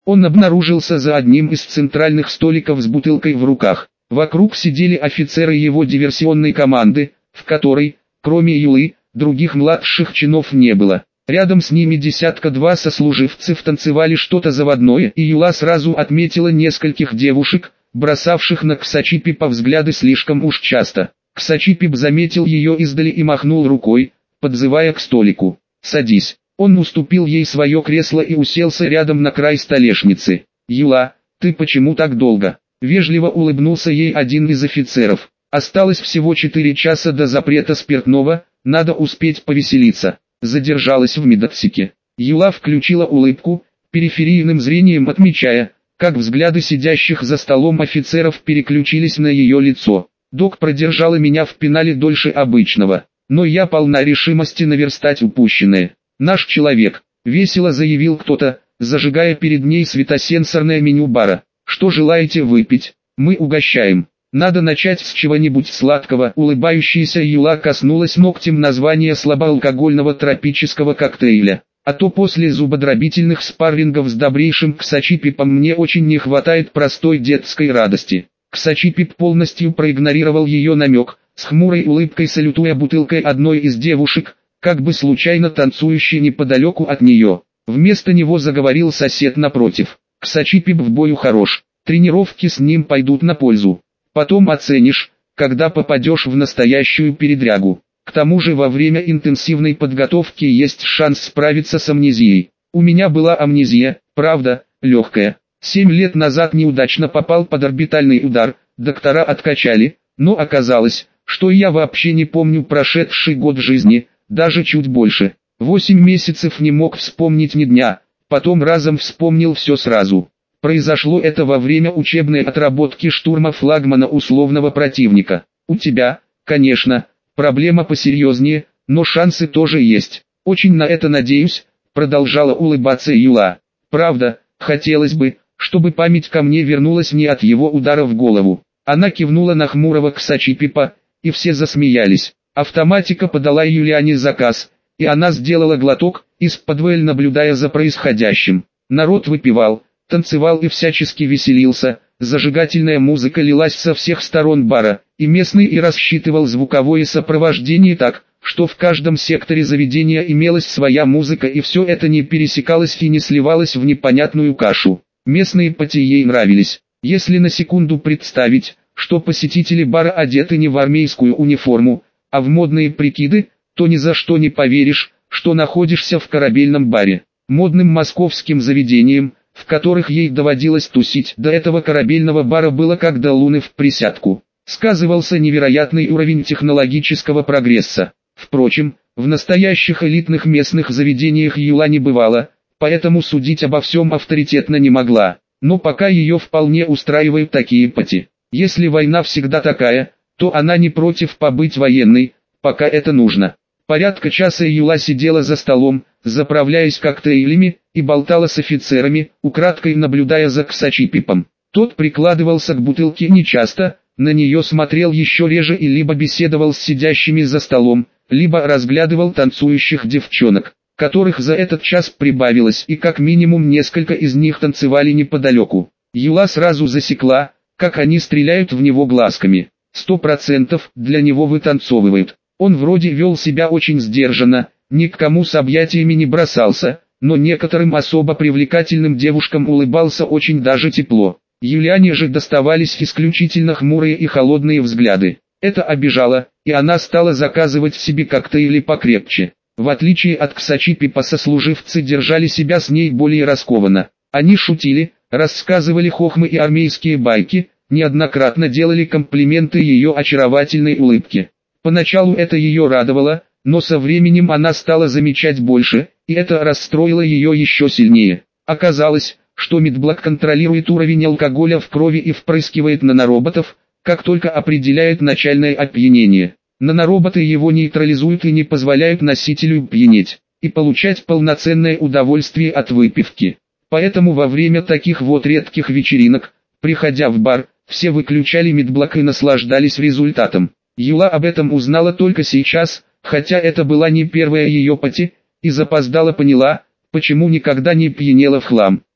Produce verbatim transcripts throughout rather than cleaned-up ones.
Он обнаружился за одним из центральных столиков с бутылкой в руках. Вокруг сидели офицеры его диверсионной команды, в которой, кроме Юлы, других младших чинов не было. Рядом с ними десятка-два сослуживцев танцевали что-то заводное, и Юла сразу отметила нескольких девушек, бросавших на Ксачипипа взгляды слишком уж часто. Ксачипип заметил ее издали и махнул рукой, подзывая к столику. «Садись». Он уступил ей свое кресло и уселся рядом на край столешницы. «Юла, ты почему так долго?» Вежливо улыбнулся ей один из офицеров. «Осталось всего четыре часа до запрета спиртного, надо успеть повеселиться». Задержалась в медотсеке. Юла включила улыбку, периферийным зрением отмечая, как взгляды сидящих за столом офицеров переключились на ее лицо. «Док продержала меня в пенале дольше обычного, но я полна решимости наверстать упущенное. Наш человек», — весело заявил кто-то, зажигая перед ней светосенсорное меню бара. «Что желаете выпить? Мы угощаем. Надо начать с чего-нибудь сладкого». Улыбающаяся Юла коснулась ногтем названия слабоалкогольного тропического коктейля. «А то после зубодробительных спаррингов с добрейшим Ксачипипом мне очень не хватает простой детской радости». Ксачипип полностью проигнорировал ее намек, с хмурой улыбкой салютуя бутылкой одной из девушек, как бы случайно танцующей неподалеку от нее. Вместо него заговорил сосед напротив. «Ксачипип в бою хорош, тренировки с ним пойдут на пользу. Потом оценишь, когда попадешь в настоящую передрягу. К тому же во время интенсивной подготовки есть шанс справиться с амнезией. У меня была амнезия, правда, легкая. Семь лет назад неудачно попал под орбитальный удар, доктора откачали, но оказалось, что я вообще не помню прошедший год жизни, даже чуть больше. Восемь месяцев не мог вспомнить ни дня, потом разом вспомнил все сразу. Произошло это во время учебной отработки штурма флагмана условного противника. У тебя, конечно, проблема посерьезнее, но шансы тоже есть. Очень на это надеюсь», — продолжала улыбаться Юла. «Правда, хотелось бы, чтобы память ко мне вернулась не от его удара в голову». Она кивнула на хмурого Ксачипипа, и все засмеялись. Автоматика подала Юлиане заказ, и она сделала глоток, исподволь наблюдая за происходящим. Народ выпивал, танцевал и всячески веселился, зажигательная музыка лилась со всех сторон бара, и местный и рассчитывал звуковое сопровождение так, что в каждом секторе заведения имелась своя музыка, и все это не пересекалось и не сливалось в непонятную кашу. Местные пати ей нравились. Если на секунду представить, что посетители бара одеты не в армейскую униформу, а в модные прикиды, то ни за что не поверишь, что находишься в корабельном баре. Модным московским заведением, в которых ей доводилось тусить, до этого корабельного бара было как до луны в присядку. Сказывался невероятный уровень технологического прогресса. Впрочем, в настоящих элитных местных заведениях Юла не бывала, поэтому судить обо всем авторитетно не могла. Но пока ее вполне устраивают такие пати. Если война всегда такая, то она не против побыть военной, пока это нужно. Порядка часа Юла сидела за столом, заправляясь коктейлями, и болтала с офицерами, украдкой наблюдая за Ксачипипом. Тот прикладывался к бутылке нечасто, на нее смотрел еще реже и либо беседовал с сидящими за столом, либо разглядывал танцующих девчонок, которых за этот час прибавилось, и как минимум несколько из них танцевали неподалеку. Юла сразу засекла, как они стреляют в него глазками. Сто процентов для него вытанцовывают. Он вроде вел себя очень сдержанно, ни к кому с объятиями не бросался, но некоторым особо привлекательным девушкам улыбался очень даже тепло. Юлиане же доставались исключительно хмурые и холодные взгляды. Это обижало, и она стала заказывать себе коктейли покрепче. В отличие от Ксачипипа, сослуживцы держали себя с ней более раскованно. Они шутили, рассказывали хохмы и армейские байки, неоднократно делали комплименты ее очаровательной улыбке. Поначалу это ее радовало, но со временем она стала замечать больше, и это расстроило ее еще сильнее. Оказалось, что медблок контролирует уровень алкоголя в крови и впрыскивает нанороботов, как только определяет начальное опьянение. Нанороботы его нейтрализуют и не позволяют носителю пьянеть и получать полноценное удовольствие от выпивки. Поэтому во время таких вот редких вечеринок, приходя в бар, все выключали медблок и наслаждались результатом. Юла об этом узнала только сейчас, хотя это была не первая ее пати, и запоздала поняла, почему никогда не пьянела в хлам.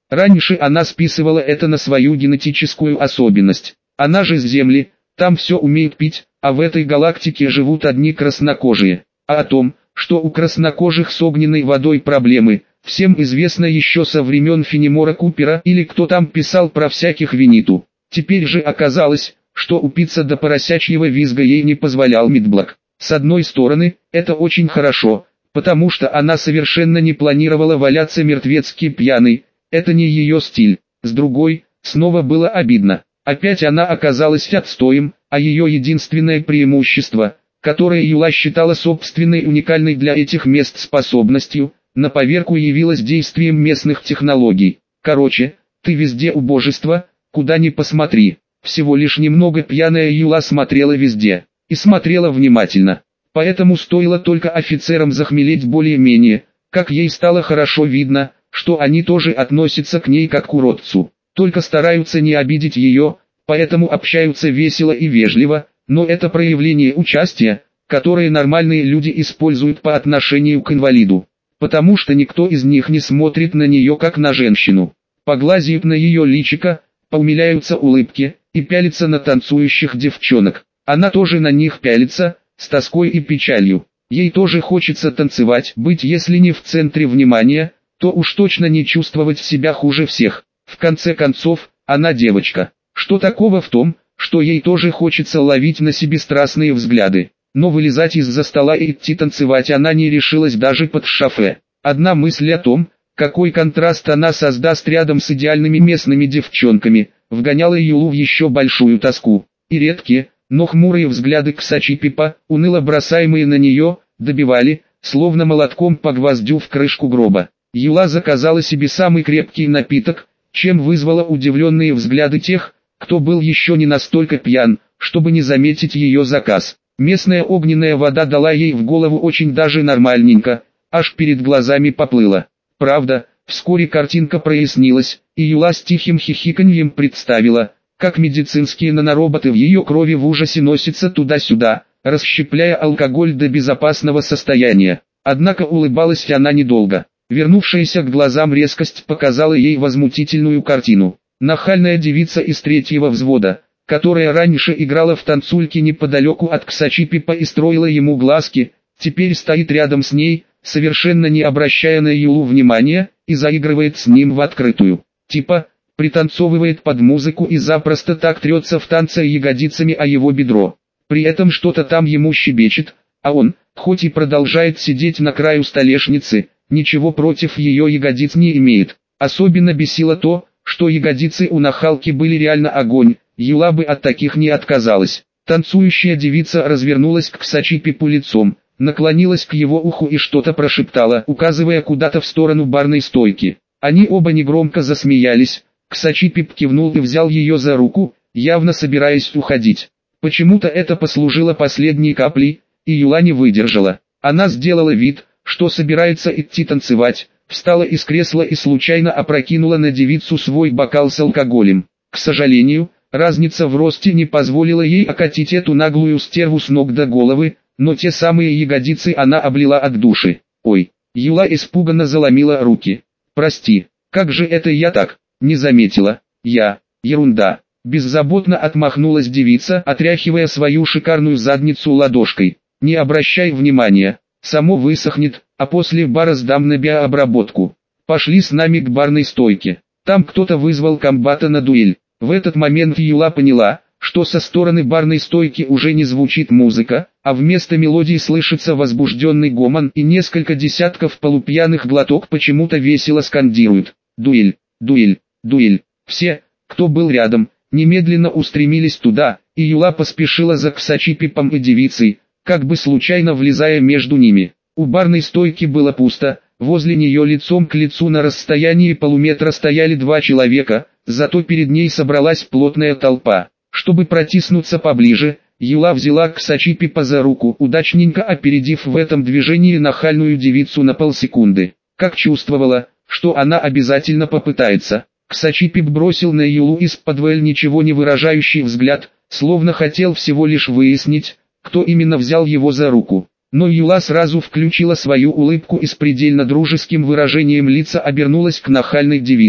Раньше она списывала это на свою генетическую особенность. Она же с Земли, там все умеют пить, а в этой галактике живут одни краснокожие. А о том, что у краснокожих с огненной водой проблемы, всем известно еще со времен Фенемора Купера или кто там писал про всяких Виниту. Теперь же оказалось, что упиться до поросячьего визга ей не позволял Мидблок. С одной стороны, это очень хорошо, потому что она совершенно не планировала валяться мертвецки пьяной, это не ее стиль. С другой, снова было обидно. Опять она оказалась отстоем, а ее единственное преимущество, которое Юла считала собственной уникальной для этих мест способностью, на поверку явилось действием местных технологий. Короче, ты везде убожество, куда ни посмотри. Всего лишь немного пьяная Юла смотрела везде, и смотрела внимательно. Поэтому стоило только офицерам захмелеть более-менее, как ей стало хорошо видно, что они тоже относятся к ней как к уродцу. Только стараются не обидеть ее, поэтому общаются весело и вежливо, но это проявление участия, которое нормальные люди используют по отношению к инвалиду. Потому что никто из них не смотрит на нее как на женщину. Поглазеют на ее личико, поумиляются улыбки, и пялятся на танцующих девчонок. Она тоже на них пялится, с тоской и печалью. Ей тоже хочется танцевать, быть если не в центре внимания, то уж точно не чувствовать себя хуже всех. В конце концов, она девочка. Что такого в том, что ей тоже хочется ловить на себе страстные взгляды? Но вылезать из-за стола и идти танцевать она не решилась даже под шофе. Одна мысль о том, какой контраст она создаст рядом с идеальными местными девчонками, вгоняла Юлу в еще большую тоску. И редкие, но хмурые взгляды Ксачипипа, уныло бросаемые на нее, добивали, словно молотком по гвоздю в крышку гроба. Юла заказала себе самый крепкий напиток, чем вызвала удивленные взгляды тех, кто был еще не настолько пьян, чтобы не заметить ее заказ. Местная огненная вода дала ей в голову очень даже нормальненько, аж перед глазами поплыла. Правда, вскоре картинка прояснилась, и Юла с тихим хихиканьем представила, как медицинские нанороботы в ее крови в ужасе носятся туда-сюда, расщепляя алкоголь до безопасного состояния. Однако улыбалась она недолго. Вернувшаяся к глазам резкость показала ей возмутительную картину. Нахальная девица из третьего взвода, которая раньше играла в танцульке неподалеку от Ксачипипа и строила ему глазки, теперь стоит рядом с ней, совершенно не обращая на Юлу внимания, и заигрывает с ним в открытую. Типа, пританцовывает под музыку и запросто так трется в танце ягодицами о его бедро. При этом что-то там ему щебечет, а он, хоть и продолжает сидеть на краю столешницы, ничего против ее ягодиц не имеет. Особенно бесило то, что ягодицы у нахалки были реально огонь, Юла бы от таких не отказалась. Танцующая девица развернулась к Ксачипипу лицом, наклонилась к его уху и что-то прошептала, указывая куда-то в сторону барной стойки. Они оба негромко засмеялись. Ксачипип кивнул и взял ее за руку, явно собираясь уходить. Почему-то это послужило последней каплей, и Юла не выдержала. Она сделала вид, что собирается идти танцевать, встала из кресла и случайно опрокинула на девицу свой бокал с алкоголем. К сожалению, разница в росте не позволила ей окатить эту наглую стерву с ног до головы, но те самые ягодицы она облила от души. Ой, Юла испуганно заломила руки. Прости, как же это я так, не заметила, я, ерунда. Беззаботно отмахнулась девица, отряхивая свою шикарную задницу ладошкой. Не обращай внимания, само высохнет, а после бара сдам на биообработку. Пошли с нами к барной стойке. Там кто-то вызвал комбата на дуэль. В этот момент Юла поняла, что со стороны барной стойки уже не звучит музыка, а вместо мелодии слышится возбужденный гомон и несколько десятков полупьяных глоток почему-то весело скандируют. Дуэль, дуэль, дуэль. Все, кто был рядом, немедленно устремились туда, и Юла поспешила за Ксачипипом и девицей, как бы случайно влезая между ними. У барной стойки было пусто, возле нее лицом к лицу на расстоянии полуметра стояли два человека, зато перед ней собралась плотная толпа. Чтобы протиснуться поближе, Юла взяла Ксачипипа за руку, удачненько опередив в этом движении нахальную девицу на полсекунды. Как чувствовала, что она обязательно попытается. Ксачипип бросил на Юлу из-под ничего не выражающий взгляд, словно хотел всего лишь выяснить, кто именно взял его за руку. Но Юла сразу включила свою улыбку и с предельно дружеским выражением лица обернулась к нахальной девице.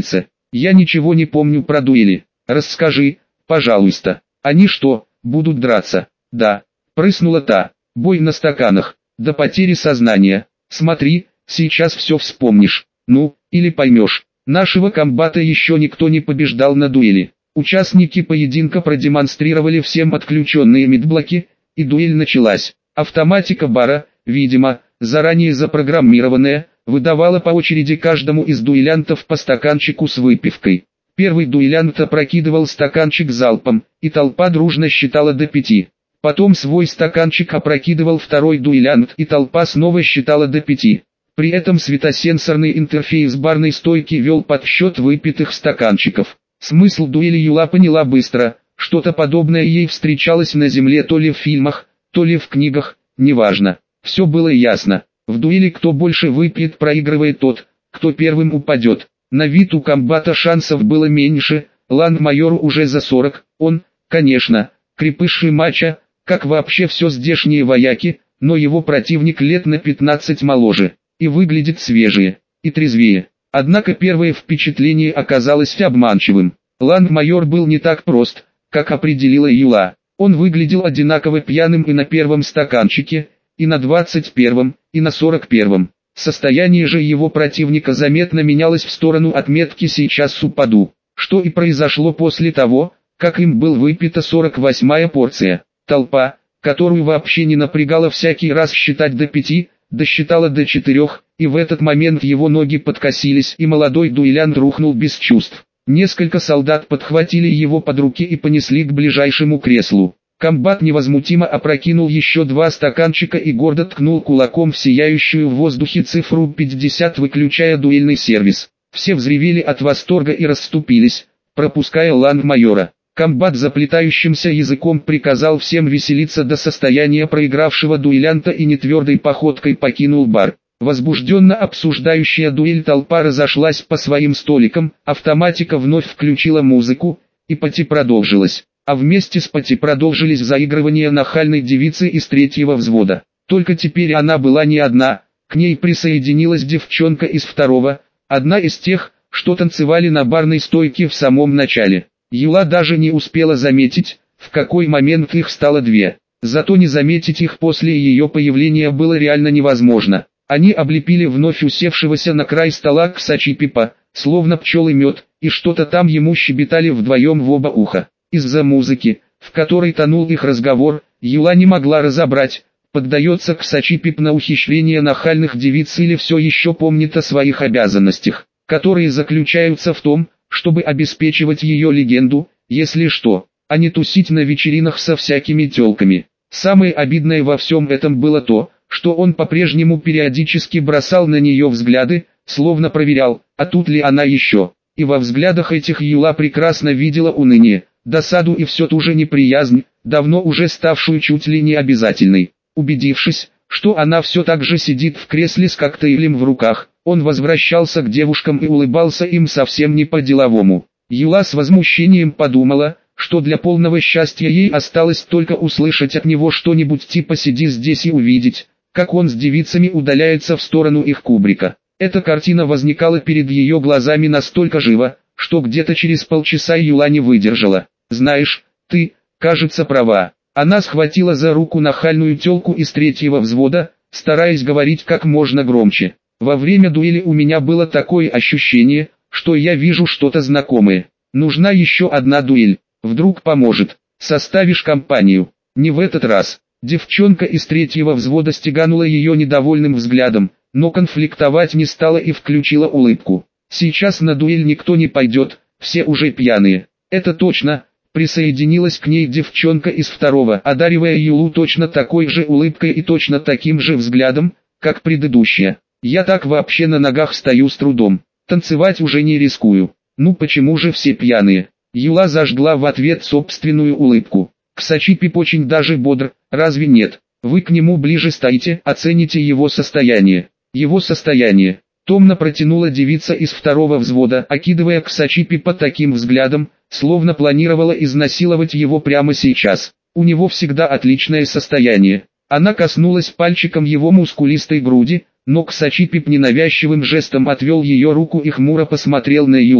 Я ничего не помню про дуэли. Расскажи, пожалуйста. Они что, будут драться? Да. Прыснула та. Бой на стаканах. До потери сознания. Смотри, сейчас все вспомнишь. Ну, или поймешь. Нашего комбата еще никто не побеждал на дуэли. Участники поединка продемонстрировали всем отключенные медблоки, и дуэль началась. Автоматика бара, видимо, заранее запрограммированная, выдавала по очереди каждому из дуэлянтов по стаканчику с выпивкой. Первый дуэлянт опрокидывал стаканчик залпом, и толпа дружно считала до пяти. Потом свой стаканчик опрокидывал второй дуэлянт, и толпа снова считала до пяти. При этом светосенсорный интерфейс барной стойки вел подсчет выпитых стаканчиков. Смысл дуэли Юла поняла быстро, что-то подобное ей встречалось на земле то ли в фильмах, то ли в книгах, неважно. Все было ясно. В дуэли кто больше выпьет, проигрывает тот, кто первым упадет. На вид у комбата шансов было меньше, ланд-майору уже за сорок, он, конечно, крепыш и мачо, как вообще все здешние вояки, но его противник лет на пятнадцать моложе, и выглядит свежее, и трезвее. Однако первое впечатление оказалось обманчивым. Ланд-майор был не так прост, как определила Юла. Он выглядел одинаково пьяным и на первом стаканчике, и на двадцать первом, и на сорок первом. Состояние же его противника заметно менялось в сторону отметки «сейчас упаду», что и произошло после того, как им был выпита сорок восьмая порция. Толпа, которую вообще не напрягало всякий раз считать до пяти, досчитала до четырех, и в этот момент его ноги подкосились, и молодой дуэлянт рухнул без чувств. Несколько солдат подхватили его под руки и понесли к ближайшему креслу. Комбат невозмутимо опрокинул еще два стаканчика и гордо ткнул кулаком в сияющую в воздухе цифру пятьдесят, выключая дуэльный сервис. Все взревели от восторга и расступились, пропуская ланд-майора. Комбат заплетающимся языком приказал всем веселиться до состояния проигравшего дуэлянта и нетвердой походкой покинул бар. Возбужденно обсуждающая дуэль толпа разошлась по своим столикам, автоматика вновь включила музыку, и пати продолжилась. А вместе с пати продолжились заигрывания нахальной девицы из третьего взвода. Только теперь она была не одна, к ней присоединилась девчонка из второго, одна из тех, что танцевали на барной стойке в самом начале. Юла даже не успела заметить, в какой момент их стало две. Зато не заметить их после ее появления было реально невозможно. Они облепили вновь усевшегося на край стола Ксачипипа, словно пчелы мед, и что-то там ему щебетали вдвоем в оба уха. Из-за музыки, в которой тонул их разговор, Юла не могла разобрать, поддается Ксачипип на ухищрение нахальных девиц или все еще помнит о своих обязанностях, которые заключаются в том, чтобы обеспечивать ее легенду, если что, а не тусить на вечеринках со всякими тёлками. Самое обидное во всем этом было то, что он по-прежнему периодически бросал на нее взгляды, словно проверял, а тут ли она еще. И во взглядах этих Юла прекрасно видела уныние, досаду и все ту же неприязнь, давно уже ставшую чуть ли не обязательной. Убедившись, что она все так же сидит в кресле с коктейлем в руках, он возвращался к девушкам и улыбался им совсем не по-деловому. Юла с возмущением подумала, что для полного счастья ей осталось только услышать от него что-нибудь типа «сиди здесь» и увидеть, как он с девицами удаляется в сторону их кубрика. Эта картина возникала перед ее глазами настолько живо, что где-то через полчаса Юла не выдержала. «Знаешь, ты, кажется, права». Она схватила за руку нахальную тёлку из третьего взвода, стараясь говорить как можно громче. «Во время дуэли у меня было такое ощущение, что я вижу что-то знакомое. Нужна еще одна дуэль, вдруг поможет. Составишь компанию?» «Не в этот раз». Девчонка из третьего взвода стеганула ее недовольным взглядом, но конфликтовать не стала и включила улыбку. «Сейчас на дуэль никто не пойдет, все уже пьяные». «Это точно», присоединилась к ней девчонка из второго, одаривая Юлу точно такой же улыбкой и точно таким же взглядом, как предыдущая. «Я так вообще на ногах стою с трудом, танцевать уже не рискую». «Ну почему же все пьяные?» Юла зажгла в ответ собственную улыбку. «Ксачипип очень даже бодр, разве нет? Вы к нему ближе стоите, оцените его состояние». «Его состояние», томно протянула девица из второго взвода, окидывая Ксачипипа таким взглядом, словно планировала изнасиловать его прямо сейчас. «У него всегда отличное состояние». Она коснулась пальчиком его мускулистой груди, но Ксачипип ненавязчивым жестом отвел ее руку и хмуро посмотрел на Юлу.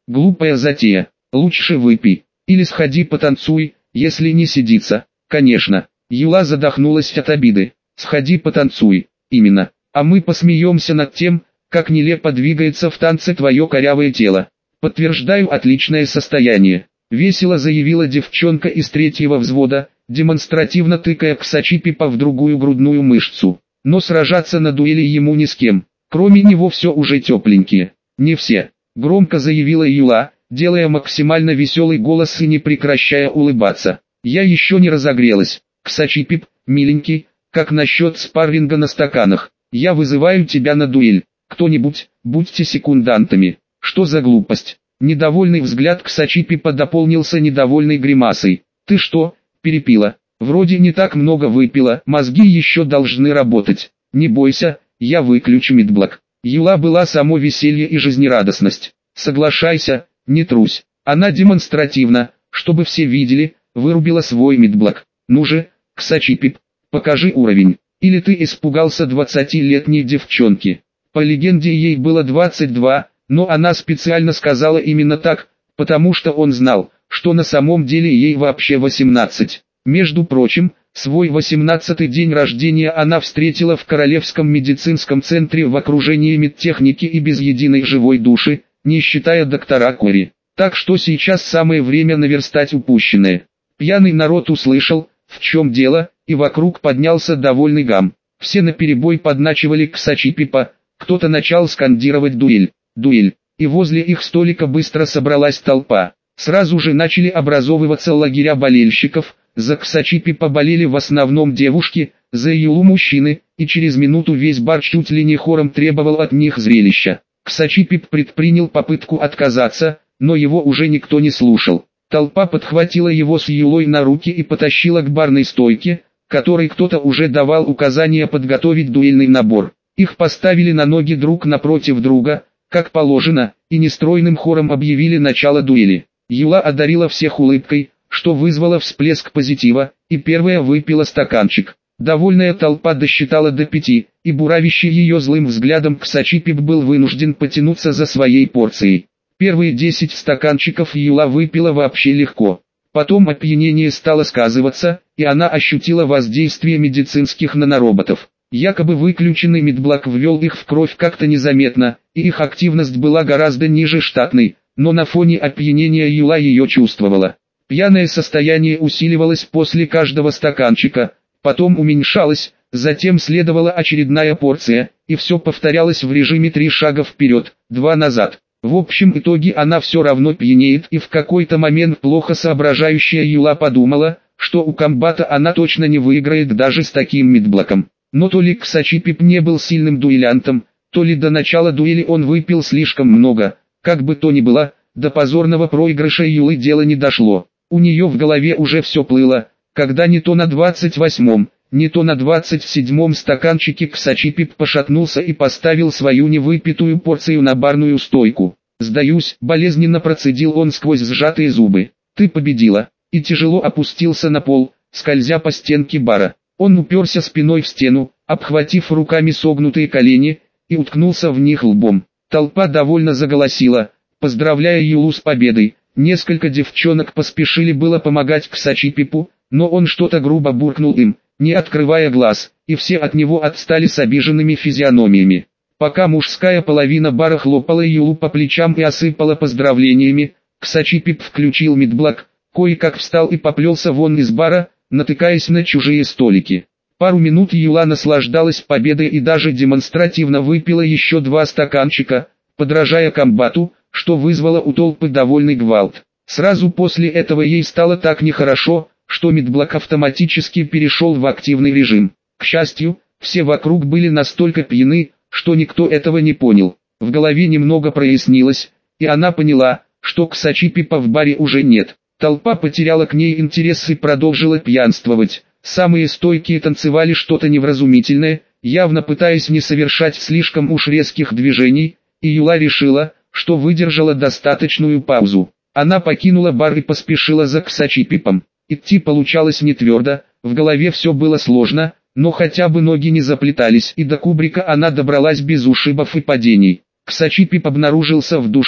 Глупая затея. Лучше выпей. Или сходи потанцуй, если не сидится. Конечно. Юла задохнулась от обиды. Сходи потанцуй. Именно. А мы посмеемся над тем, как нелепо двигается в танце твое корявое тело. Подтверждаю отличное состояние. Весело заявила девчонка из третьего взвода, демонстративно тыкая Ксачипипа в другую грудную мышцу. Но сражаться на дуэли ему ни с кем. Кроме него все уже тепленькие. Не все. Громко заявила Юла, делая максимально веселый голос и не прекращая улыбаться. Я еще не разогрелась. Ксачипип, миленький, как насчет спарринга на стаканах? Я вызываю тебя на дуэль. Кто-нибудь, будьте секундантами. Что за глупость? Недовольный взгляд Ксачипипа дополнился недовольной гримасой. Ты что, перепила? Вроде не так много выпила, мозги еще должны работать. Не бойся, я выключу медблок. Юла была само веселье и жизнерадостность. Соглашайся, не трусь. Она демонстративно, чтобы все видели, вырубила свой медблок. Ну же, Ксачипип, покажи уровень. Или ты испугался двадцатилетней девчонки? По легенде ей было двадцать два, но она специально сказала именно так, потому что он знал, что на самом деле ей вообще восемнадцать. Между прочим, свой восемнадцатый день рождения она встретила в Королевском медицинском центре в окружении медтехники и без единой живой души, не считая доктора Кори. Так что сейчас самое время наверстать упущенное. Пьяный народ услышал, в чем дело, и вокруг поднялся довольный гам. Все наперебой подначивали Ксачипипа, кто-то начал скандировать «дуэль, дуэль», и возле их столика быстро собралась толпа. Сразу же начали образовываться лагеря болельщиков, за Ксачипипа болели в основном девушки, за Юлу мужчины, и через минуту весь бар чуть ли не хором требовал от них зрелища. Ксачипип предпринял попытку отказаться, но его уже никто не слушал. Толпа подхватила его с Юлой на руки и потащила к барной стойке, которой кто-то уже давал указания подготовить дуэльный набор. Их поставили на ноги друг напротив друга, как положено, и нестройным хором объявили начало дуэли. Юла одарила всех улыбкой, что вызвало всплеск позитива, и первая выпила стаканчик. Довольная толпа досчитала до пяти, и буравящий ее злым взглядом Ксачипип был вынужден потянуться за своей порцией. Первые десять стаканчиков Юла выпила вообще легко. Потом опьянение стало сказываться, и она ощутила воздействие медицинских нанороботов. Якобы выключенный медблок ввел их в кровь как-то незаметно, и их активность была гораздо ниже штатной, но на фоне опьянения Юла ее чувствовала. Пьяное состояние усиливалось после каждого стаканчика, потом уменьшалось, затем следовала очередная порция, и все повторялось в режиме три шага вперед, два назад. В общем итоге она все равно пьянеет, и в какой-то момент плохо соображающая Юла подумала, что у комбата она точно не выиграет даже с таким медблоком. Но то ли Ксачипип не был сильным дуэлянтом, то ли до начала дуэли он выпил слишком много, как бы то ни было, до позорного проигрыша Юлы дело не дошло. У нее в голове уже все плыло, когда не то на двадцать восьмом, не то на двадцать седьмом стаканчике Ксачипип пошатнулся и поставил свою невыпитую порцию на барную стойку. «Сдаюсь», — болезненно процедил он сквозь сжатые зубы. «Ты победила», и тяжело опустился на пол, скользя по стенке бара. Он уперся спиной в стену, обхватив руками согнутые колени, и уткнулся в них лбом. Толпа довольно заголосила, поздравляя Юлу с победой. Несколько девчонок поспешили было помогать Ксачипипу, но он что-то грубо буркнул им, не открывая глаз, и все от него отстали с обиженными физиономиями. Пока мужская половина бара хлопала Юлу по плечам и осыпала поздравлениями, Ксачипип включил медблок, кое-как встал и поплелся вон из бара, натыкаясь на чужие столики. Пару минут Юла наслаждалась победой и даже демонстративно выпила еще два стаканчика, подражая комбату, что вызвало у толпы довольный гвалт. Сразу после этого ей стало так нехорошо, что медблок автоматически перешел в активный режим. К счастью, все вокруг были настолько пьяны, что никто этого не понял. В голове немного прояснилось, и она поняла, что Ксачипипа в баре уже нет. Толпа потеряла к ней интерес и продолжила пьянствовать. Самые стойкие танцевали что-то невразумительное, явно пытаясь не совершать слишком уж резких движений, и Юла решила, что выдержала достаточную паузу. Она покинула бар и поспешила за Ксачипипом. Идти получалось не твердо, в голове все было сложно, но хотя бы ноги не заплетались, и до кубрика она добралась без ушибов и падений. Ксачипип обнаружился в душе,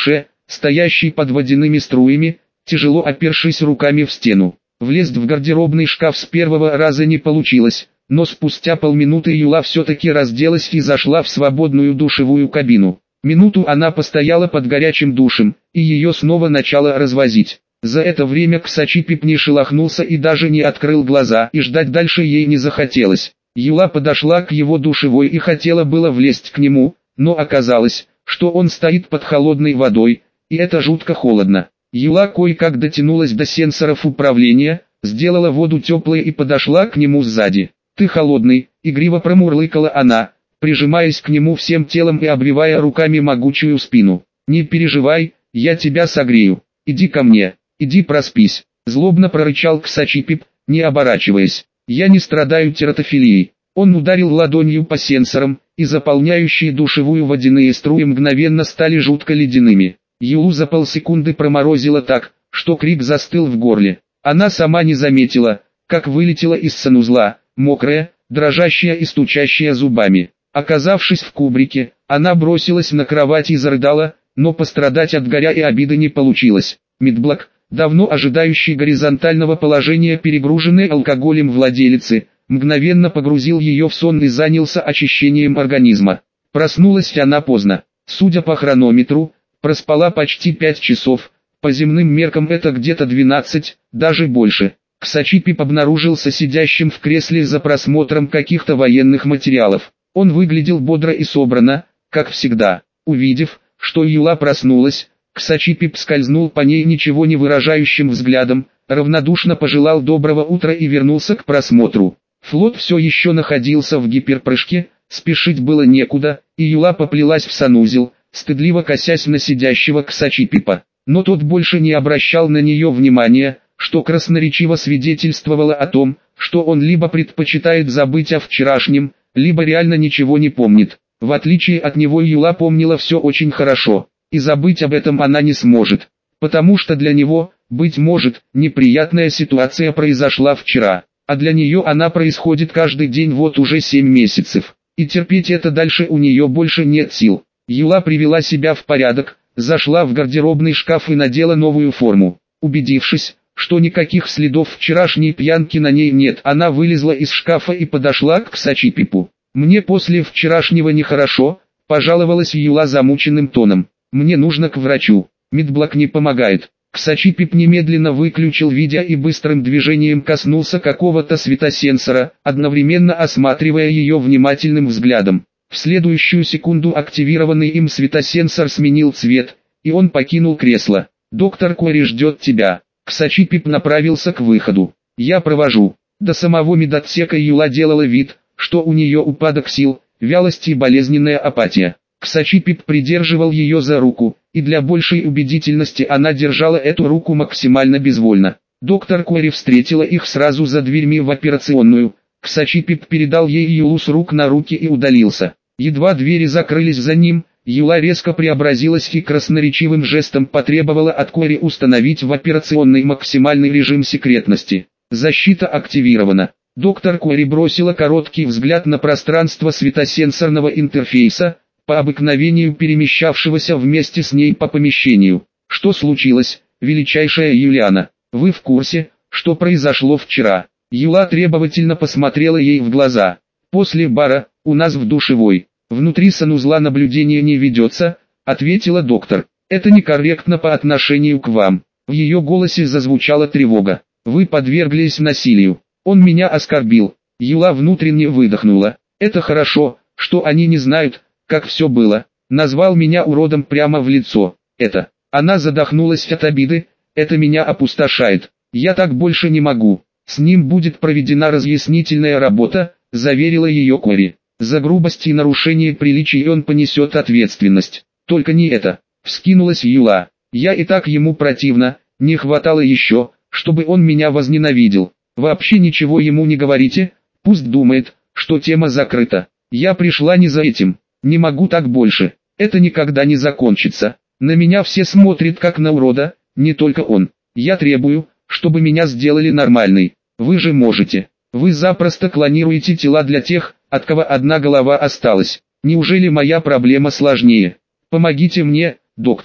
стоящий под водяными струями, тяжело опершись руками в стену. Влезть в гардеробный шкаф с первого раза не получилось, но спустя полминуты Юла все-таки разделась и зашла в свободную душевую кабину. Минуту она постояла под горячим душем, и ее снова начало развозить. За это время Ксачипип не шелохнулся и даже не открыл глаза, и ждать дальше ей не захотелось. Юла подошла к его душевой и хотела было влезть к нему, но оказалось, что он стоит под холодной водой, и это жутко холодно. Юла кое-как дотянулась до сенсоров управления, сделала воду теплой и подошла к нему сзади. «Ты холодный», — игриво промурлыкала она, прижимаясь к нему всем телом и обвивая руками могучую спину. «Не переживай, я тебя согрею. Иди ко мне, иди проспись», — злобно прорычал Ксачипип, не оборачиваясь. «Я не страдаю тератофилией». Он ударил ладонью по сенсорам, и заполняющие душевую водяные струи мгновенно стали жутко ледяными. Юлу за полсекунды проморозило так, что крик застыл в горле. Она сама не заметила, как вылетела из санузла, мокрая, дрожащая и стучащая зубами. Оказавшись в кубрике, она бросилась на кровать и зарыдала, но пострадать от горя и обиды не получилось. Медблок, давно ожидающий горизонтального положения перегруженной алкоголем владелицы, мгновенно погрузил ее в сон и занялся очищением организма. Проснулась она поздно. Судя по хронометру, проспала почти пять часов, по земным меркам это где-то двенадцать, даже больше. Ксачипип обнаружился сидящим в кресле за просмотром каких-то военных материалов. Он выглядел бодро и собрано, как всегда. Увидев, что Юла проснулась, Ксачипип скользнул по ней ничего не выражающим взглядом, равнодушно пожелал доброго утра и вернулся к просмотру. Флот все еще находился в гиперпрыжке, спешить было некуда, и Юла поплелась в санузел, стыдливо косясь на сидящего Ксачипипа. Но тот больше не обращал на нее внимания, что красноречиво свидетельствовало о том, что он либо предпочитает забыть о вчерашнем, либо реально ничего не помнит. В отличие от него Юла помнила все очень хорошо, и забыть об этом она не сможет, потому что для него, быть может, неприятная ситуация произошла вчера, а для нее она происходит каждый день вот уже семь месяцев, и терпеть это дальше у нее больше нет сил. Юла привела себя в порядок, зашла в гардеробный шкаф и надела новую форму. Убедившись, что никаких следов вчерашней пьянки на ней нет, она вылезла из шкафа и подошла к Ксачипипу. «Мне после вчерашнего нехорошо», — пожаловалась Юла замученным тоном. «Мне нужно к врачу. Медблок не помогает». Ксачипип немедленно выключил видео и быстрым движением коснулся какого-то светосенсора, одновременно осматривая ее внимательным взглядом. В следующую секунду активированный им светосенсор сменил цвет, и он покинул кресло. «Доктор Кори ждет тебя». Ксачипип направился к выходу. «Я провожу». До самого медотсека Юла делала вид, что у нее упадок сил, вялость и болезненная апатия. Ксачипип придерживал ее за руку, и для большей убедительности она держала эту руку максимально безвольно. Доктор Кори встретила их сразу за дверьми в операционную. Ксачипип передал ей Юлу с рук на руки и удалился. Едва двери закрылись за ним, Юла резко преобразилась и красноречивым жестом потребовала от Кори установить в операционной максимальный режим секретности. Защита активирована. Доктор Кори бросила короткий взгляд на пространство светосенсорного интерфейса, по обыкновению перемещавшегося вместе с ней по помещению. «Что случилось, величайшая Юлиана? Вы в курсе, что произошло вчера?» Юла требовательно посмотрела ей в глаза. «После бара, у нас в душевой. Внутри санузла наблюдения не ведется», — ответила доктор. «Это некорректно по отношению к вам». В ее голосе зазвучала тревога. «Вы подверглись насилию. Он меня оскорбил». Юла внутренне выдохнула. «Это хорошо, что они не знают, как все было. Назвал меня уродом прямо в лицо. Это...» Она задохнулась от обиды. «Это меня опустошает. Я так больше не могу. С ним будет проведена разъяснительная работа», — заверила ее Кори. «За грубость и нарушение приличий он понесет ответственность. Только не это». Вскинулась Юла. «Я и так ему противна, не хватало еще, чтобы он меня возненавидел. Вообще ничего ему не говорите, пусть думает, что тема закрыта. Я пришла не за этим. Не могу так больше. Это никогда не закончится. На меня все смотрят как на урода, не только он. Я требую, чтобы меня сделали нормальной. Вы же можете. Вы запросто клонируете тела для тех, от кого одна голова осталась. Неужели моя проблема сложнее? Помогите мне, доктор».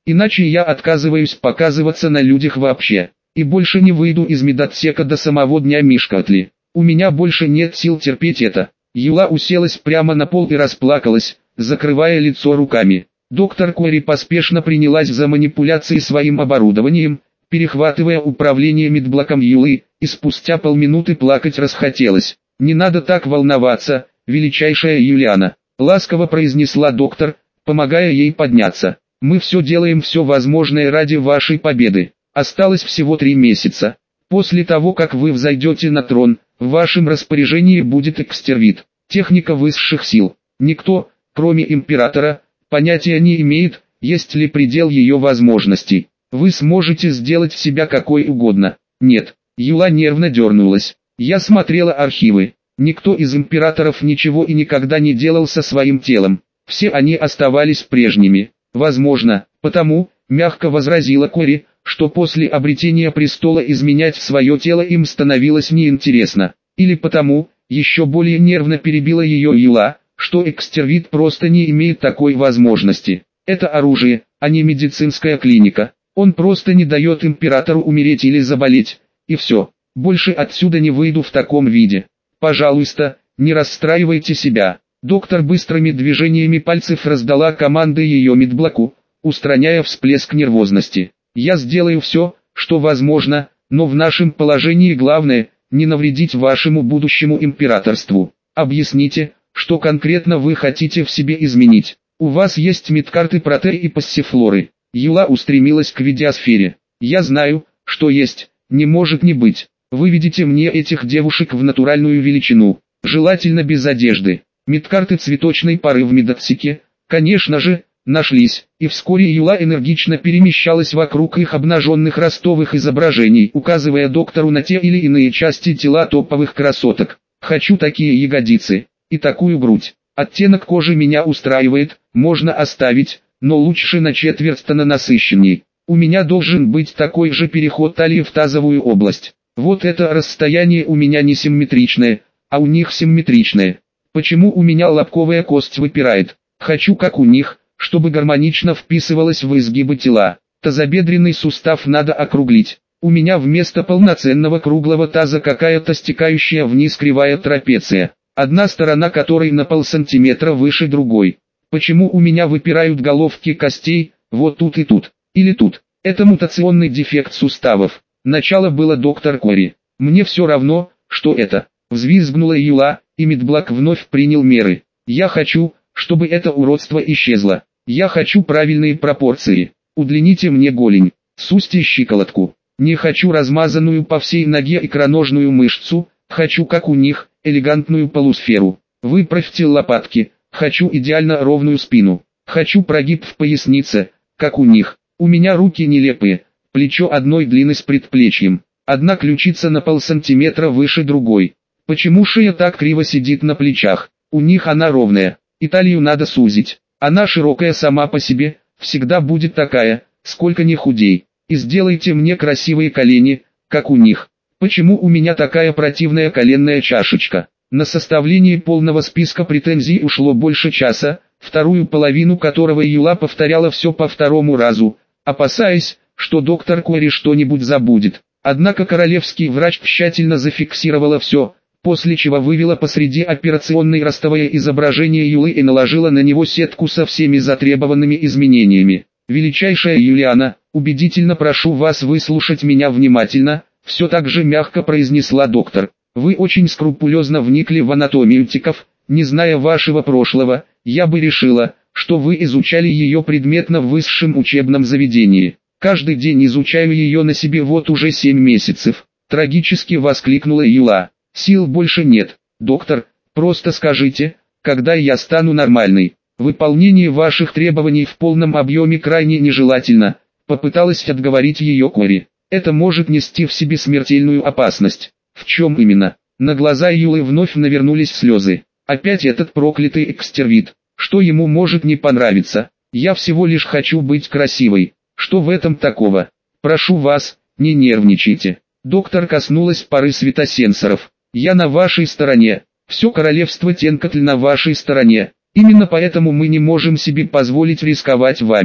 Иначе я отказываюсь показываться на людях вообще. И больше не выйду из медотсека до самого дня Мишкатли. У меня больше нет сил терпеть это. Юла уселась прямо на пол и расплакалась, закрывая лицо руками. Доктор Кори поспешно принялась за манипуляции своим оборудованием, перехватывая управление медблоком Юлы, и спустя полминуты плакать расхотелось. «Не надо так волноваться, величайшая Юлиана», — ласково произнесла доктор, помогая ей подняться. «Мы все делаем все возможное ради вашей победы. Осталось всего три месяца. После того, как вы взойдете на трон, в вашем распоряжении будет экстервит, техника высших сил. Никто, кроме императора, понятия не имеет, есть ли предел ее возможностей. Вы сможете сделать себя какой угодно». «Нет». Юла нервно дернулась. «Я смотрела архивы. Никто из императоров ничего и никогда не делал со своим телом. Все они оставались прежними. Возможно, потому, мягко возразила Кори, что после обретения престола изменять свое тело им становилось неинтересно. Или потому, еще более нервно перебила ее Юла, что экстервит просто не имеет такой возможности. Это оружие, а не медицинская клиника. Он просто не дает императору умереть или заболеть. И все. Больше отсюда не выйду в таком виде. Пожалуйста, не расстраивайте себя». Доктор быстрыми движениями пальцев раздала команды ее медблоку, устраняя всплеск нервозности. «Я сделаю все, что возможно, но в нашем положении главное – не навредить вашему будущему императорству. Объясните, что конкретно вы хотите в себе изменить. У вас есть медкарты Протеи и Пассифлоры». Юла устремилась к видеосфере. «Я знаю, что есть, не может не быть. Выведите мне этих девушек в натуральную величину, желательно без одежды». Медкарты цветочной пары в медотсеке, конечно же, нашлись, и вскоре Юла энергично перемещалась вокруг их обнаженных ростовых изображений, указывая доктору на те или иные части тела топовых красоток. «Хочу такие ягодицы, и такую грудь. Оттенок кожи меня устраивает, можно оставить, но лучше на четверть тона насыщенней. У меня должен быть такой же переход талии в тазовую область. Вот это расстояние у меня не симметричное, а у них симметричное. Почему у меня лобковая кость выпирает? Хочу как у них, чтобы гармонично вписывалась в изгибы тела. Тазобедренный сустав надо округлить. У меня вместо полноценного круглого таза какая-то стекающая вниз кривая трапеция, одна сторона которой на полсантиметра выше другой. Почему у меня выпирают головки костей, вот тут и тут, или тут? Это мутационный дефект суставов. Начало было доктор Кори. Мне все равно, что это. Взвизгнула Юла, и медблок вновь принял меры. «Я хочу, чтобы это уродство исчезло. Я хочу правильные пропорции. Удлините мне голень, сусьте щиколотку. Не хочу размазанную по всей ноге икроножную мышцу, хочу как у них, элегантную полусферу. Выправьте лопатки, хочу идеально ровную спину. Хочу прогиб в пояснице, как у них. У меня руки нелепые, плечо одной длины с предплечьем. Одна ключица на полсантиметра выше другой. Почему шея так криво сидит на плечах? У них она ровная, и талию надо сузить. Она широкая сама по себе, всегда будет такая, сколько ни худей. И сделайте мне красивые колени, как у них. Почему у меня такая противная коленная чашечка? На составление полного списка претензий ушло больше часа, вторую половину которого Юла повторяла все по второму разу, опасаясь, что доктор Кори что-нибудь забудет. Однако королевский врач тщательно зафиксировала все, после чего вывела посреди операционной ростовое изображение Юлы и наложила на него сетку со всеми затребованными изменениями. «Величайшая Юлиана, убедительно прошу вас выслушать меня внимательно», все так же мягко произнесла доктор. «Вы очень скрупулезно вникли в анатомию тиков, не зная вашего прошлого, я бы решила, что вы изучали ее предметно в высшем учебном заведении. Каждый день изучаю ее на себе вот уже семь месяцев», трагически воскликнула Юла. «Сил больше нет, доктор, просто скажите, когда я стану нормальной. Выполнение ваших требований в полном объеме крайне нежелательно», попыталась отговорить ее Кори. «Это может нести в себе смертельную опасность». «В чем именно?» На глаза Юлы вновь навернулись слезы. «Опять этот проклятый экстервит. Что ему может не понравиться? Я всего лишь хочу быть красивой. Что в этом такого? Прошу вас, не нервничайте». Доктор коснулась пары светосенсоров. «Я на вашей стороне. Все королевство Тенкотль на вашей стороне. Именно поэтому мы не можем себе позволить рисковать вами.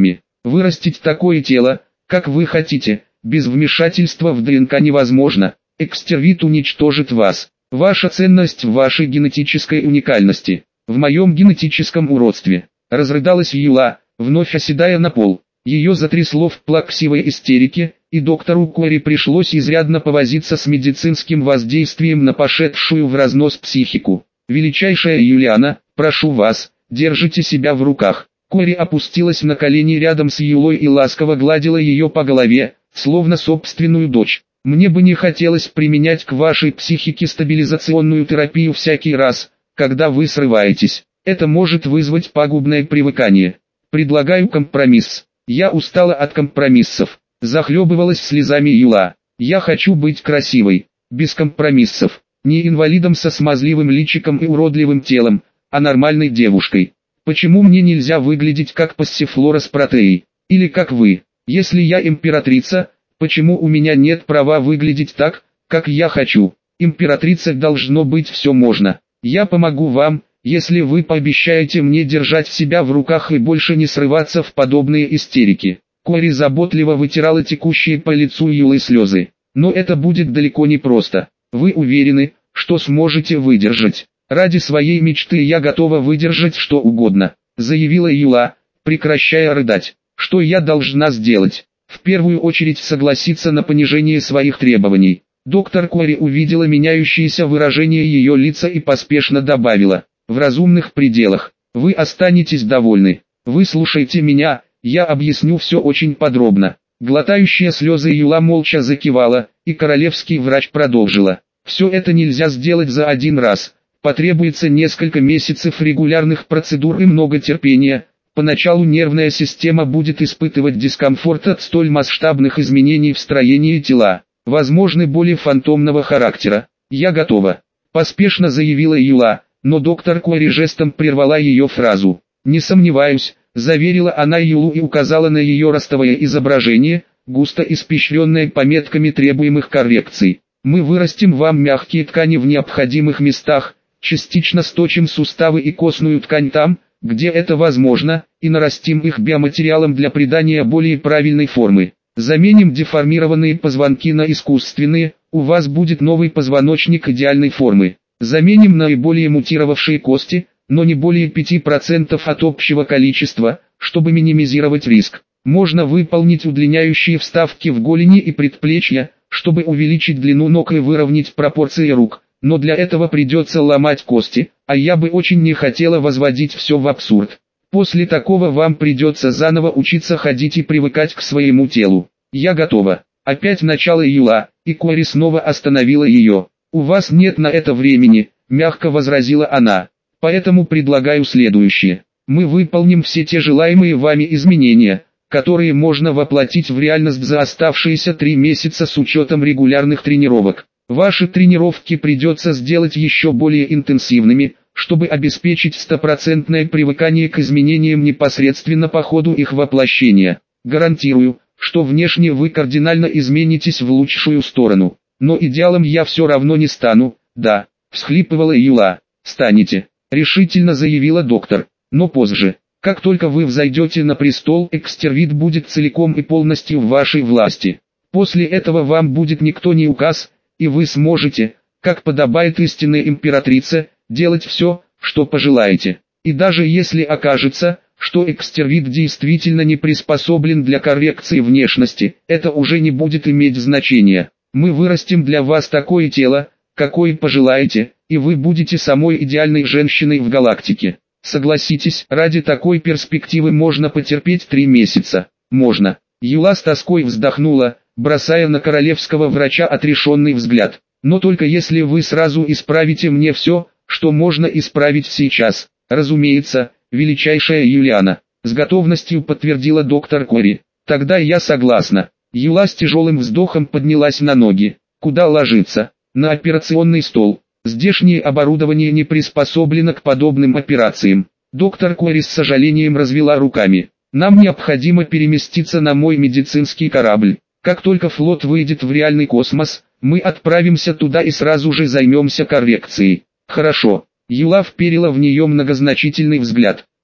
Вырастить такое тело, как вы хотите, без вмешательства в ДНК невозможно. Экстервит уничтожит вас. Ваша ценность в вашей генетической уникальности, в моем генетическом уродстве. Разрыдалась Юла, вновь оседая на пол. Ее затрясло в плаксивой истерике, и доктору Кори пришлось изрядно повозиться с медицинским воздействием на пошедшую в разнос психику. «Величайшая Юлиана, прошу вас, держите себя в руках». Кори опустилась на колени рядом с Юлой и ласково гладила ее по голове, словно собственную дочь. «Мне бы не хотелось применять к вашей психике стабилизационную терапию всякий раз, когда вы срываетесь. Это может вызвать пагубное привыкание. Предлагаю компромисс». «Я устала от компромиссов», — захлебывалась слезами Юла. «Я хочу быть красивой, без компромиссов, не инвалидом со смазливым личиком и уродливым телом, а нормальной девушкой. Почему мне нельзя выглядеть как Пассифлора с Протеей? Или как вы? Если я императрица, почему у меня нет права выглядеть так, как я хочу? Императрице должно быть все можно. Я помогу вам, если вы пообещаете мне держать себя в руках и больше не срываться в подобные истерики». Кори заботливо вытирала текущие по лицу Юлы слезы. «Но это будет далеко не просто. Вы уверены, что сможете выдержать? Ради своей мечты я готова выдержать что угодно», заявила Юла, прекращая рыдать. «Что я должна сделать? В первую очередь согласиться на понижение своих требований». Доктор Кори увидела меняющееся выражение ее лица и поспешно добавила: «В разумных пределах. Вы останетесь довольны. Выслушайте меня, я объясню все очень подробно». Глотающая слезы Юла молча закивала, и королевский врач продолжила: «Все это нельзя сделать за один раз. Потребуется несколько месяцев регулярных процедур и много терпения. Поначалу нервная система будет испытывать дискомфорт от столь масштабных изменений в строении тела. Возможны боли фантомного характера. Я готова», поспешно заявила Юла. Но доктор Кори жестом прервала ее фразу. «Не сомневаюсь», — заверила она Юлу и указала на ее ростовое изображение, густо испещренное пометками требуемых коррекций. «Мы вырастим вам мягкие ткани в необходимых местах, частично сточим суставы и костную ткань там, где это возможно, и нарастим их биоматериалом для придания более правильной формы. Заменим деформированные позвонки на искусственные, у вас будет новый позвоночник идеальной формы. Заменим наиболее мутировавшие кости, но не более пяти процентов от общего количества, чтобы минимизировать риск. Можно выполнить удлиняющие вставки в голени и предплечья, чтобы увеличить длину ног и выровнять пропорции рук, но для этого придется ломать кости, а я бы очень не хотела возводить все в абсурд. После такого вам придется заново учиться ходить и привыкать к своему телу. Я готова». Опять начало Юла, и Кори снова остановила ее. «У вас нет на это времени», — мягко возразила она. «Поэтому предлагаю следующее. Мы выполним все те желаемые вами изменения, которые можно воплотить в реальность за оставшиеся три месяца с учетом регулярных тренировок. Ваши тренировки придется сделать еще более интенсивными, чтобы обеспечить стопроцентное привыкание к изменениям непосредственно по ходу их воплощения. Гарантирую, что внешне вы кардинально изменитесь в лучшую сторону. Но идеалом я все равно не стану, да», — всхлипывала Юла. «Станете», — решительно заявила доктор, — «но позже. Как только вы взойдете на престол, экстервит будет целиком и полностью в вашей власти. После этого вам будет никто не указ, и вы сможете, как подобает истинной императрице, делать все, что пожелаете. И даже если окажется, что экстервит действительно не приспособлен для коррекции внешности, это уже не будет иметь значения. Мы вырастим для вас такое тело, какое пожелаете, и вы будете самой идеальной женщиной в галактике. Согласитесь, ради такой перспективы можно потерпеть три месяца. Можно». Юла с тоской вздохнула, бросая на королевского врача отрешенный взгляд. «Но только если вы сразу исправите мне все, что можно исправить сейчас. Разумеется, величайшая Юлиана», — с готовностью подтвердила доктор Кори. «Тогда я согласна». Юла с тяжелым вздохом поднялась на ноги. «Куда ложиться?» «На операционный стол. Здешнее оборудование не приспособлено к подобным операциям». Доктор Кори с сожалением развела руками. «Нам необходимо переместиться на мой медицинский корабль. Как только флот выйдет в реальный космос, мы отправимся туда и сразу же займемся коррекцией». «Хорошо». Юла вперила в нее многозначительный взгляд.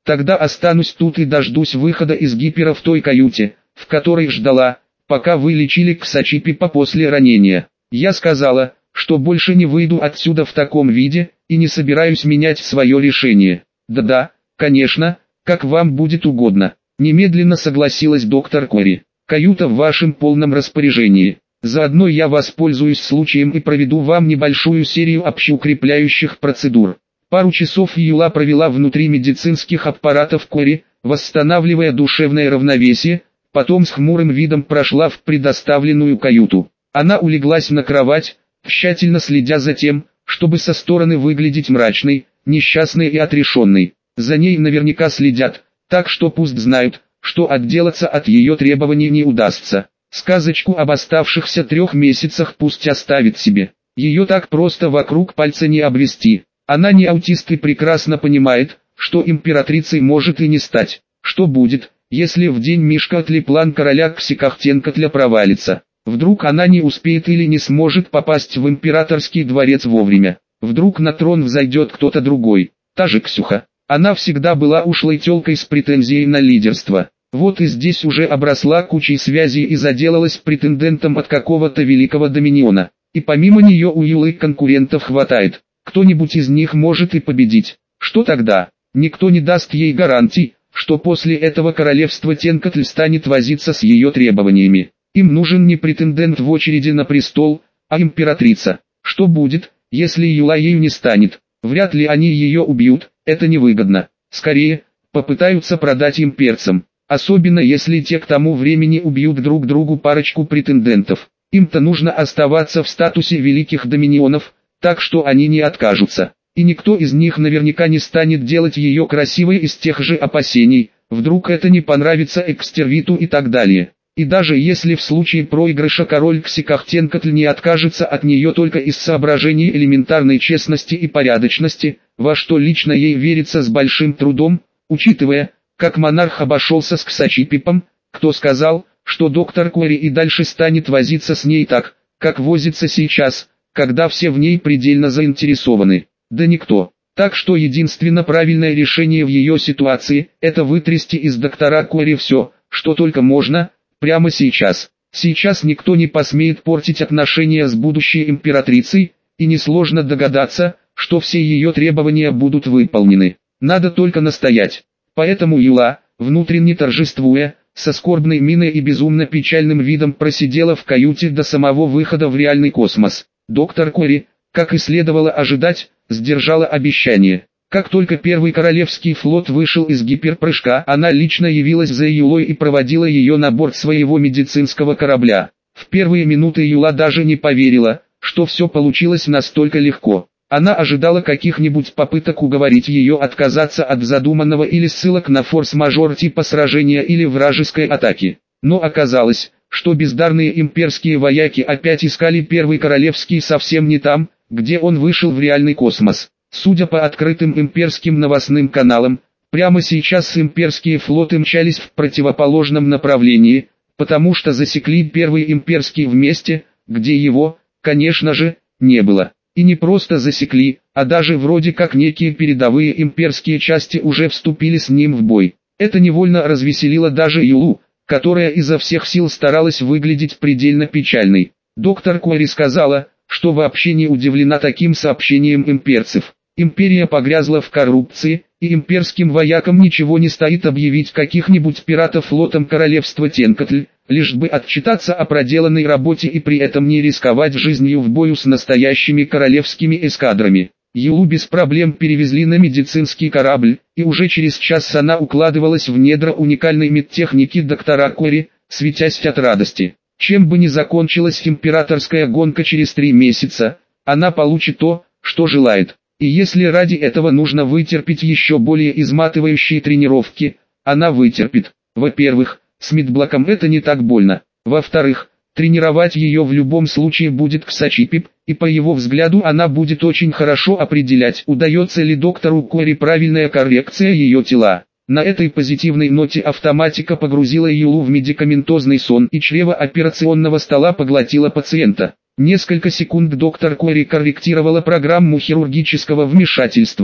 Тогда останусь тут и дождусь выхода из гипера в той каюте, в которой ждала, пока вы лечили Ксачипипа после ранения. Я сказала, что больше не выйду отсюда в таком виде, и не собираюсь менять свое решение. Да-да, конечно, как вам будет угодно. Немедленно согласилась доктор Кори. Каюта в вашем полном распоряжении. Заодно я воспользуюсь случаем и проведу вам небольшую серию общеукрепляющих процедур. Пару часов Юла провела внутри медицинских аппаратов Кори, восстанавливая душевное равновесие, потом с хмурым видом прошла в предоставленную каюту. Она улеглась на кровать, тщательно следя за тем, чтобы со стороны выглядеть мрачной, несчастной и отрешенной. За ней наверняка следят, так что пусть знают, что отделаться от ее требований не удастся. Сказочку об оставшихся трех месяцах пусть оставит себе. Ее так просто вокруг пальца не обвести. Она не аутист и прекрасно понимает, что императрицей может и не стать. Что будет, если в день Мишкатли план короля Ксикахтенкатля провалится? Вдруг она не успеет или не сможет попасть в императорский дворец вовремя? Вдруг на трон взойдет кто-то другой? Та же Ксюха. Она всегда была ушлой тёлкой с претензией на лидерство. Вот и здесь уже обросла кучей связей и заделалась претендентом от какого-то великого доминиона. И помимо нее у Юлы конкурентов хватает. Кто-нибудь из них может и победить. Что тогда? Никто не даст ей гарантий, что после этого королевство Тенкатль станет возиться с ее требованиями. Им нужен не претендент в очереди на престол, а императрица. Что будет, если Юла ею не станет? Вряд ли они ее убьют, это невыгодно. Скорее, попытаются продать имперцам. Особенно если те к тому времени убьют друг другу парочку претендентов. Им-то нужно оставаться в статусе великих доминионов, так что они не откажутся. И никто из них наверняка не станет делать ее красивой из тех же опасений, вдруг это не понравится Экстервиту и так далее. И даже если в случае проигрыша король Ксикахтенкатль не откажется от нее только из соображений элементарной честности и порядочности, во что лично ей верится с большим трудом, учитывая, как монарх обошелся с Ксачипипом, кто сказал, что доктор Кори и дальше станет возиться с ней так, как возится сейчас, когда все в ней предельно заинтересованы? Да никто. Так что единственно правильное решение в ее ситуации – это вытрясти из доктора Кори все, что только можно, прямо сейчас. Сейчас никто не посмеет портить отношения с будущей императрицей, и несложно догадаться, что все ее требования будут выполнены. Надо только настоять. Поэтому Юла, внутренне торжествуя, со скорбной миной и безумно печальным видом просидела в каюте до самого выхода в реальный космос. Доктор Кори, как и следовало ожидать, сдержала обещание. Как только первый королевский флот вышел из гиперпрыжка, она лично явилась за Юлой и проводила ее на борт своего медицинского корабля. В первые минуты Юла даже не поверила, что все получилось настолько легко. Она ожидала каких-нибудь попыток уговорить ее отказаться от задуманного или ссылок на форс-мажор типа сражения или вражеской атаки. Но оказалось, что бездарные имперские вояки опять искали первый королевский совсем не там, где он вышел в реальный космос. Судя по открытым имперским новостным каналам, прямо сейчас имперские флоты мчались в противоположном направлении, потому что засекли первый имперский в месте, где его, конечно же, не было. И не просто засекли, а даже вроде как некие передовые имперские части уже вступили с ним в бой. Это невольно развеселило даже Юлу, которая изо всех сил старалась выглядеть предельно печальной. Доктор Кори сказала, что вообще не удивлена таким сообщением имперцев. Империя погрязла в коррупции, и имперским воякам ничего не стоит объявить каких-нибудь пиратов флотом королевства Тенкатль, лишь бы отчитаться о проделанной работе и при этом не рисковать жизнью в бою с настоящими королевскими эскадрами. Юлу без проблем перевезли на медицинский корабль, и уже через час она укладывалась в недра уникальной медтехники доктора Кори, светясь от радости. Чем бы ни закончилась императорская гонка через три месяца, она получит то, что желает. И если ради этого нужно вытерпеть еще более изматывающие тренировки, она вытерпит. Во-первых, с медблоком это не так больно. Во-вторых, тренировать ее в любом случае будет Ксачипип, и по его взгляду она будет очень хорошо определять, удается ли доктору Кори правильная коррекция ее тела. На этой позитивной ноте автоматика погрузила Юлу в медикаментозный сон и чрево операционного стола поглотила пациента. Несколько секунд доктор Кори корректировала программу хирургического вмешательства,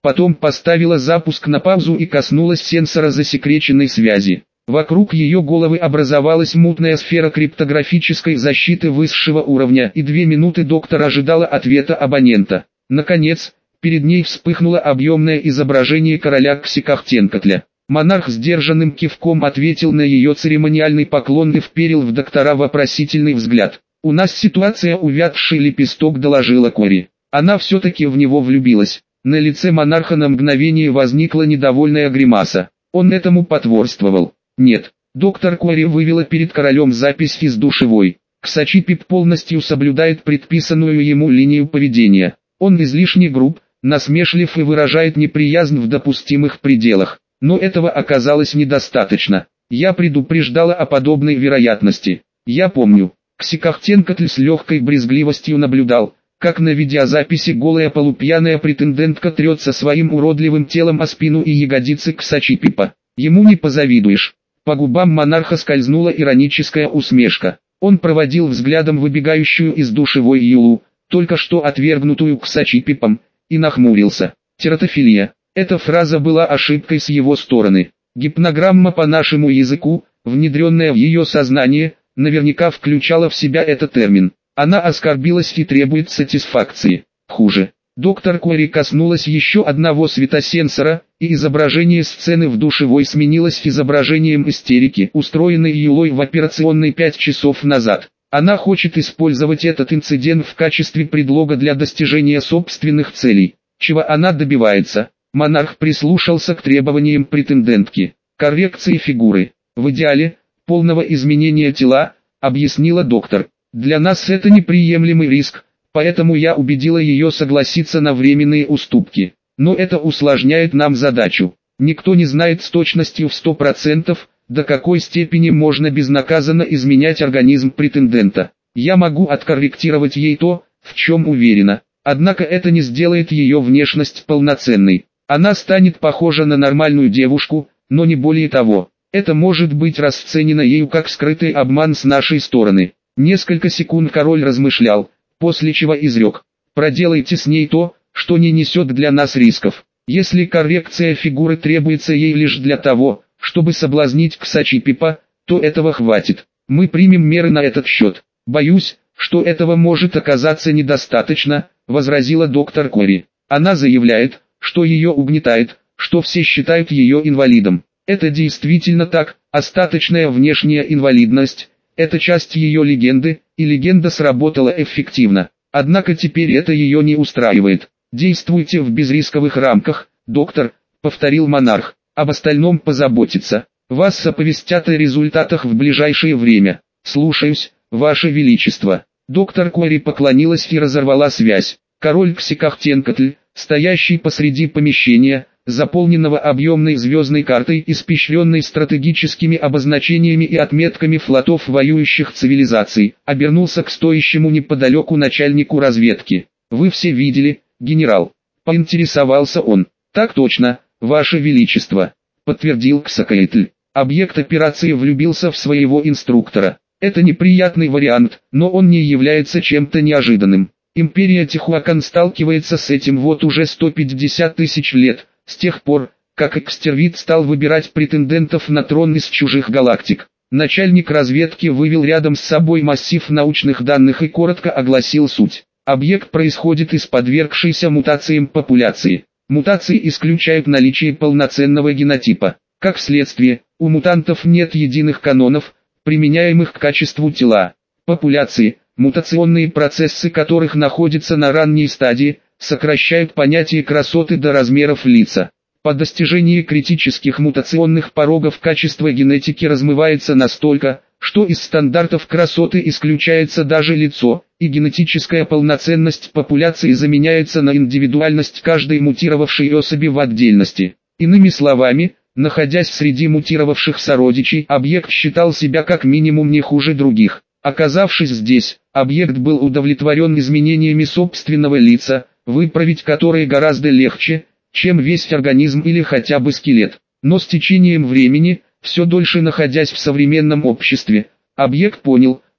Потом поставила запуск на паузу и коснулась сенсора засекреченной связи. Вокруг ее головы образовалась мутная сфера криптографической защиты высшего уровня, и две минуты доктор ожидала ответа абонента. Наконец, перед ней вспыхнуло объемное изображение короля Ксикахтенкотля. Монарх сдержанным кивком ответил на ее церемониальный поклон и вперил в доктора вопросительный взгляд. «У нас ситуация, увядший лепесток», — доложила Кори. Она все-таки в него влюбилась. На лице монарха на мгновение возникла недовольная гримаса. Он этому потворствовал. Нет. Доктор Кори вывела перед королем запись из душевой. Ксачипип полностью соблюдает предписанную ему линию поведения. Он излишне груб, насмешлив и выражает неприязнь в допустимых пределах. Но этого оказалось недостаточно. Я предупреждала о подобной вероятности. Я помню. Ксикахтенкотль с легкой брезгливостью наблюдал, как на видеозаписи голая полупьяная претендентка трется своим уродливым телом о спину и ягодицы Ксачипипа. Ему не позавидуешь. По губам монарха скользнула ироническая усмешка. Он проводил взглядом выбегающую из душевой Юлу, только что отвергнутую Ксачипипом, и нахмурился. Тератофилия. Эта фраза была ошибкой с его стороны. Гипнограмма по нашему языку, внедренная в ее сознание, наверняка включала в себя этот термин. Она оскорбилась и требует сатисфакции. Хуже. Доктор Кори коснулась еще одного светосенсора, и изображение сцены в душевой сменилось изображением истерики, устроенной Юлой в операционной пять часов назад. Она хочет использовать этот инцидент в качестве предлога для достижения собственных целей. Чего она добивается? Монарх прислушался к требованиям претендентки. Коррекции фигуры. В идеале, полного изменения тела, объяснила доктор. Для нас это неприемлемый риск, поэтому я убедила ее согласиться на временные уступки. Но это усложняет нам задачу. Никто не знает с точностью в сто процентов, до какой степени можно безнаказанно изменять организм претендента. Я могу откорректировать ей то, в чем уверена. Однако это не сделает ее внешность полноценной. Она станет похожа на нормальную девушку, но не более того. Это может быть расценено ею как скрытый обман с нашей стороны. Несколько секунд король размышлял, после чего изрек: проделайте с ней то, что не несет для нас рисков. Если коррекция фигуры требуется ей лишь для того, чтобы соблазнить Ксачипипа, то этого хватит. Мы примем меры на этот счет. Боюсь, что этого может оказаться недостаточно, возразила доктор Кори. Она заявляет, что ее угнетает, что все считают ее инвалидом. Это действительно так, остаточная внешняя инвалидность – это часть ее легенды, и легенда сработала эффективно. Однако теперь это ее не устраивает. Действуйте в безрисковых рамках, доктор, повторил монарх, об остальном позаботиться. Вас оповестят о результатах в ближайшее время. Слушаюсь, Ваше Величество. Доктор Кори поклонилась и разорвала связь. Король Ксикахтенкотль, стоящий посреди помещения, заполненного объемной звездной картой, испещренной стратегическими обозначениями и отметками флотов воюющих цивилизаций, обернулся к стоящему неподалеку начальнику разведки. «Вы все видели, генерал?» — поинтересовался он. «Так точно, Ваше Величество», — подтвердил Ксакаэтль. Объект операции влюбился в своего инструктора. Это неприятный вариант, но он не является чем-то неожиданным. Империя Тихуакан сталкивается с этим вот уже сто пятьдесят тысяч лет, с тех пор, как Экстервит стал выбирать претендентов на трон из чужих галактик. Начальник разведки вывел рядом с собой массив научных данных и коротко огласил суть. Объект происходит из подвергшейся мутациям популяции. Мутации исключают наличие полноценного генотипа. Как следствие, у мутантов нет единых канонов, применяемых к качеству тела. Популяции, мутационные процессы которых находятся на ранней стадии, сокращают понятие красоты до размеров лица. По достижении критических мутационных порогов качество генетики размывается настолько, что из стандартов красоты исключается даже лицо, и генетическая полноценность популяции заменяется на индивидуальность каждой мутировавшей особи в отдельности. Иными словами, находясь среди мутировавших сородичей, объект считал себя как минимум не хуже других. Оказавшись здесь, объект был удовлетворен изменениями собственного лица, выправить которые гораздо легче, чем весь организм или хотя бы скелет. Но с течением времени, все дольше находясь в современном обществе, объект понял,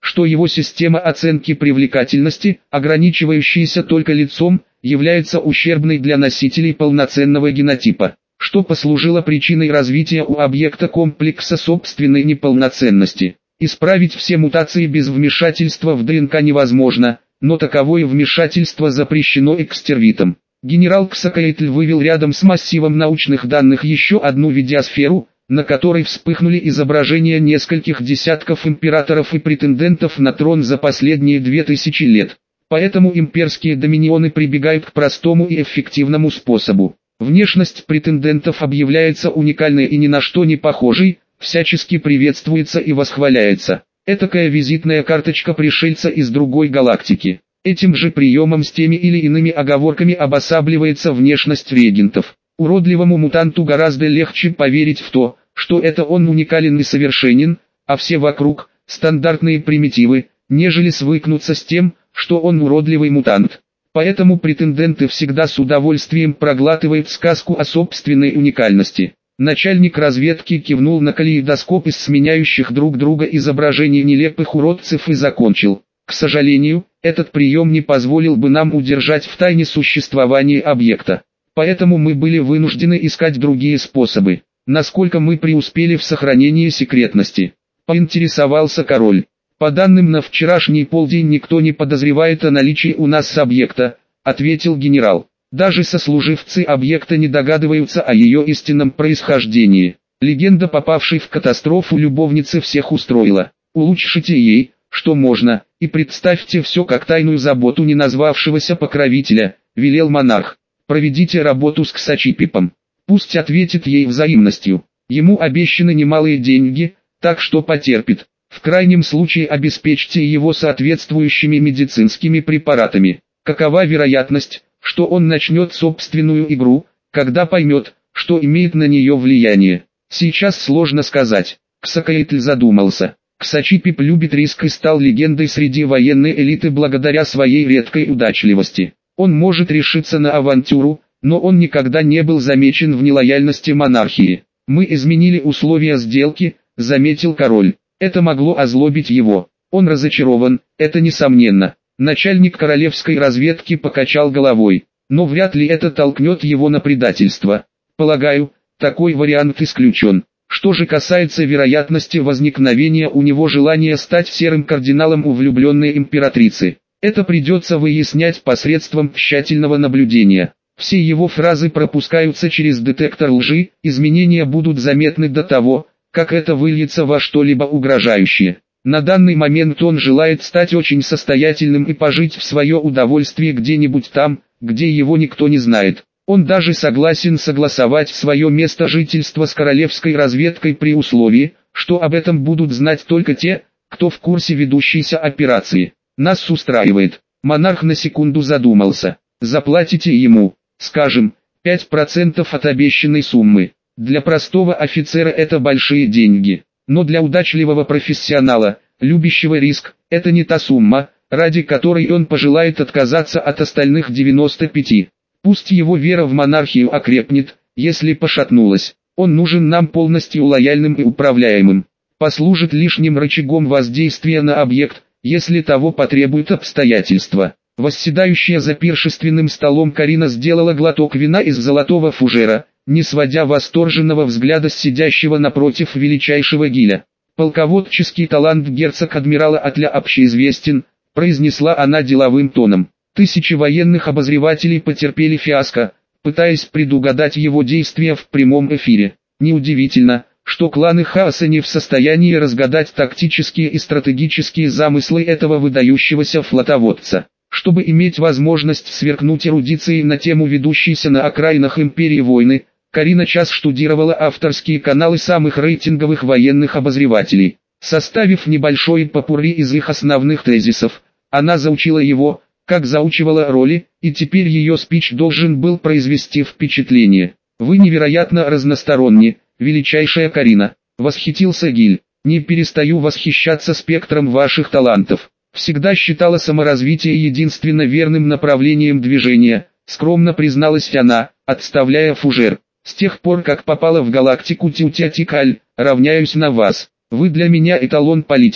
что его система оценки привлекательности, ограничивающаяся только лицом, является ущербной для носителей полноценного генотипа, что послужило причиной развития у объекта комплекса собственной неполноценности. Исправить все мутации без вмешательства в ДНК невозможно, но таковое вмешательство запрещено экстервитом. Генерал Ксакоэтль вывел рядом с массивом научных данных еще одну видеосферу, на которой вспыхнули изображения нескольких десятков императоров и претендентов на трон за последние две тысячи лет. Поэтому имперские доминионы прибегают к простому и эффективному способу. Внешность претендентов объявляется уникальной и ни на что не похожей, всячески приветствуется и восхваляется. Этакая визитная карточка пришельца из другой галактики. Этим же приемом с теми или иными оговорками обосабливается внешность регентов. Уродливому мутанту гораздо легче поверить в то, что это он уникален и совершенен, а все вокруг – стандартные примитивы, нежели свыкнуться с тем, что он уродливый мутант. Поэтому претенденты всегда с удовольствием проглатывают сказку о собственной уникальности. Начальник разведки кивнул на калейдоскоп из сменяющих друг друга изображений нелепых уродцев и закончил. К сожалению, этот прием не позволил бы нам удержать в тайне существование объекта. Поэтому мы были вынуждены искать другие способы. Насколько мы преуспели в сохранении секретности? Поинтересовался король. По данным на вчерашний полдень никто не подозревает о наличии у нас объекта, ответил генерал. Даже сослуживцы объекта не догадываются о ее истинном происхождении. Легенда попавшей в катастрофу любовницы всех устроила. Улучшите ей, что можно, и представьте все как тайную заботу не назвавшегося покровителя, велел монарх. Проведите работу с Ксачипипом. Пусть ответит ей взаимностью. Ему обещаны немалые деньги, так что потерпит. В крайнем случае обеспечьте его соответствующими медицинскими препаратами. Какова вероятность, что он начнет собственную игру, когда поймет, что имеет на нее влияние? Сейчас сложно сказать. Ксакоэтль задумался. Ксачипип любит риск и стал легендой среди военной элиты благодаря своей редкой удачливости. Он может решиться на авантюру, но он никогда не был замечен в нелояльности монархии. Мы изменили условия сделки, заметил король. Это могло озлобить его. Он разочарован, это несомненно. Начальник королевской разведки покачал головой, но вряд ли это толкнет его на предательство. Полагаю, такой вариант исключен. Что же касается вероятности возникновения у него желания стать серым кардиналом у влюбленной императрицы, это придется выяснять посредством тщательного наблюдения. Все его фразы пропускаются через детектор лжи, изменения будут заметны до того, как это выльется во что-либо угрожающее. На данный момент он желает стать очень состоятельным и пожить в свое удовольствие где-нибудь там, где его никто не знает. Он даже согласен согласовать свое место жительства с королевской разведкой при условии, что об этом будут знать только те, кто в курсе ведущейся операции. Нас устраивает. Монарх на секунду задумался. Заплатите ему, скажем, пять процентов от обещанной суммы. Для простого офицера это большие деньги. Но для удачливого профессионала, любящего риск, это не та сумма, ради которой он пожелает отказаться от остальных девяноста пяти. Пусть его вера в монархию окрепнет, если пошатнулась. Он нужен нам полностью лояльным и управляемым. Послужит лишним рычагом воздействия на объект, если того потребуют обстоятельства. Восседающая за пиршественным столом Карина сделала глоток вина из золотого фужера, не сводя восторженного взгляда с сидящего напротив величайшего Гиля. «Полководческий талант герцог-адмирала Атля общеизвестен», произнесла она деловым тоном. Тысячи военных обозревателей потерпели фиаско, пытаясь предугадать его действия в прямом эфире. Неудивительно, что кланы Хаоса не в состоянии разгадать тактические и стратегические замыслы этого выдающегося флотоводца. Чтобы иметь возможность сверкнуть эрудицией на тему ведущейся на окраинах империи войны, Карина час штудировала авторские каналы самых рейтинговых военных обозревателей. Составив небольшой попурри из их основных тезисов, она заучила его, как заучивала роли, и теперь ее спич должен был произвести впечатление. «Вы невероятно разносторонни, величайшая Карина», — восхитился Гиль. «Не перестаю восхищаться спектром ваших талантов. Всегда считала саморазвитие единственно верным направлением движения», — скромно призналась она, отставляя фужер. «С тех пор, как попала в галактику Тютятикаль, равняюсь на вас. Вы для меня эталон политика».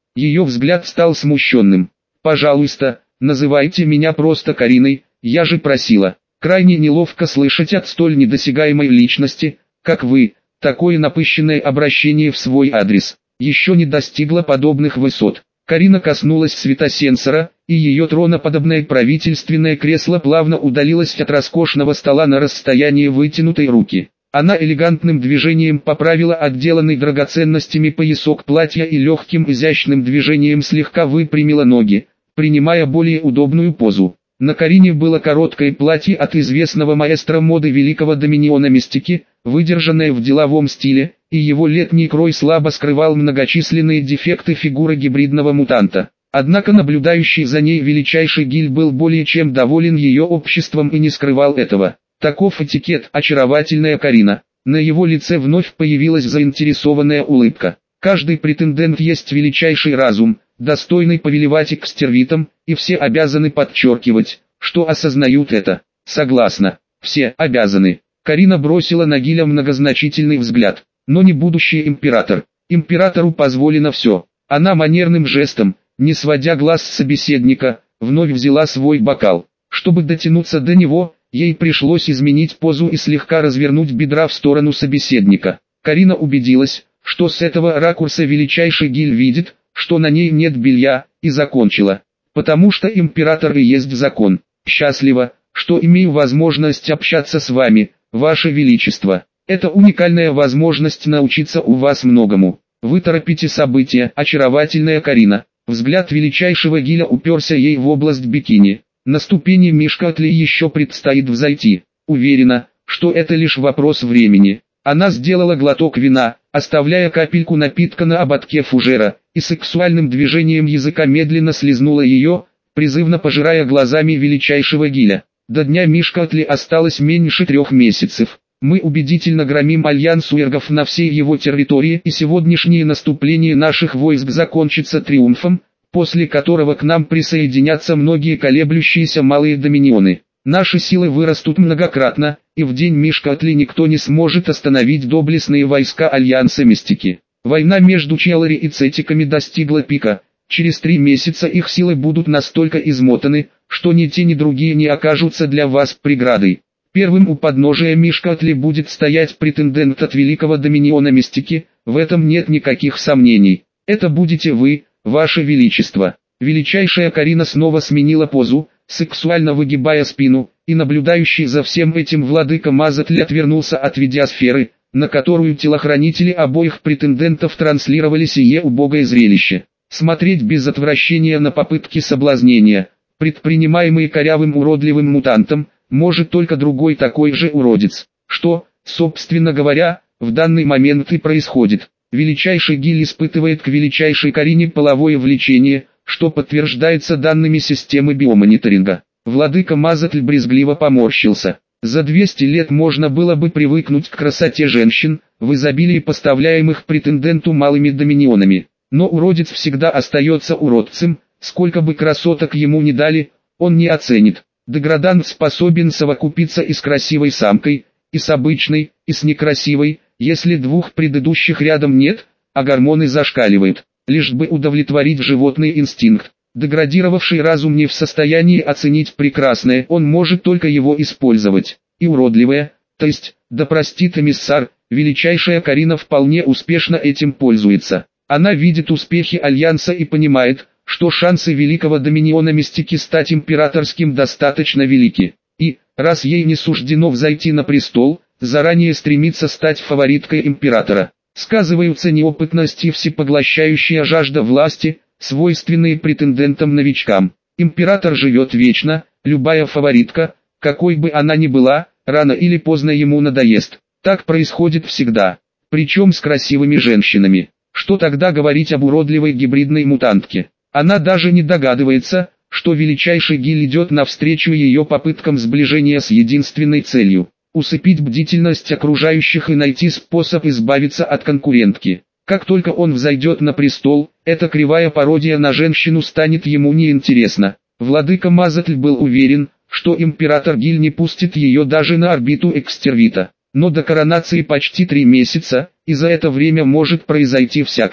Ее взгляд стал смущенным. «Пожалуйста, называйте меня просто Кариной, я же просила». Крайне неловко слышать от столь недосягаемой личности, как вы, такое напыщенное обращение в свой адрес. Еще не достигла подобных высот. Карина коснулась светосенсора, и ее троноподобное правительственное кресло плавно удалилось от роскошного стола на расстояние вытянутой руки. Она элегантным движением поправила отделанный драгоценностями поясок платья и легким изящным движением слегка выпрямила ноги, принимая более удобную позу. На Карине было короткое платье от известного маэстро моды Великого Доминиона Мистики, выдержанное в деловом стиле, и его летний крой слабо скрывал многочисленные дефекты фигуры гибридного мутанта. Однако наблюдающий за ней величайший Гиль был более чем доволен ее обществом и не скрывал этого. Таков этикет, очаровательная Карина. На его лице вновь появилась заинтересованная улыбка. Каждый претендент есть величайший разум, достойный повелевать экстервитом, и все обязаны подчеркивать, что осознают это. Согласна, все обязаны. Карина бросила на Гиля многозначительный взгляд, но не будущий император. Императору позволено все. Она манерным жестом, не сводя глаз с собеседника, вновь взяла свой бокал. Чтобы дотянуться до него, ей пришлось изменить позу и слегка развернуть бедра в сторону собеседника. Карина убедилась, что с этого ракурса величайший Гиль видит, что на ней нет белья, и закончила. Потому что император и есть закон. Счастлива, что имею возможность общаться с вами, ваше величество. Это уникальная возможность научиться у вас многому. Вы торопите события, очаровательная Карина. Взгляд величайшего Гиля уперся ей в область бикини. На ступени Мишкатли еще предстоит взойти. Уверена, что это лишь вопрос времени. Она сделала глоток вина, оставляя капельку напитка на ободке фужера, и сексуальным движением языка медленно слизнула ее, призывно пожирая глазами величайшего Гиля. До дня Мишкатли осталось меньше трех месяцев. Мы убедительно громим альянс уэргов на всей его территории, и сегодняшнее наступление наших войск закончится триумфом, после которого к нам присоединятся многие колеблющиеся малые доминионы. Наши силы вырастут многократно, и в день Мишкатли никто не сможет остановить доблестные войска Альянса Мистики. Война между Челлари и Цетиками достигла пика. Через три месяца их силы будут настолько измотаны, что ни те ни другие не окажутся для вас преградой. Первым у подножия Мишкатли будет стоять претендент от Великого Доминиона Мистики, в этом нет никаких сомнений. Это будете вы, ваше величество. Величайшая Карина снова сменила позу, сексуально выгибая спину, и наблюдающий за всем этим владыка Мазатли отвернулся от видеосферы, на которую телохранители обоих претендентов транслировали сие убогое зрелище. Смотреть без отвращения на попытки соблазнения, предпринимаемые корявым уродливым мутантом, может только другой такой же уродец. Что, собственно говоря, в данный момент и происходит. Величайший Гиль испытывает к величайшей Карине половое влечение, что подтверждается данными системы биомониторинга. Владыка Мазатль брезгливо поморщился. За двести лет можно было бы привыкнуть к красоте женщин, в изобилии поставляемых претенденту малыми доминионами. Но уродец всегда остается уродцем, сколько бы красоток ему ни дали, он не оценит. Деградант способен совокупиться и с красивой самкой, и с обычной, и с некрасивой, если двух предыдущих рядом нет, а гормоны зашкаливают, лишь бы удовлетворить животный инстинкт. Деградировавший разум не в состоянии оценить прекрасное, он может только его использовать. И уродливое, то есть, да простит эмиссар, величайшая Карина вполне успешно этим пользуется. Она видит успехи Альянса и понимает, что шансы Великого Доминиона Мистики стать императорским достаточно велики. И, раз ей не суждено взойти на престол, заранее стремится стать фавориткой императора. Сказываются неопытность и всепоглощающая жажда власти, свойственные претендентам-новичкам. Император живет вечно, любая фаворитка, какой бы она ни была, рано или поздно ему надоест. Так происходит всегда, причем с красивыми женщинами. Что тогда говорить об уродливой гибридной мутантке? Она даже не догадывается, что величайший Гиль идет навстречу ее попыткам сближения с единственной целью – усыпить бдительность окружающих и найти способ избавиться от конкурентки. Как только он взойдет на престол, эта кривая пародия на женщину станет ему неинтересна. Владыка Мазатль был уверен, что император Гиль не пустит ее даже на орбиту экстервита. Но до коронации почти три месяца, и за это время может произойти всякое.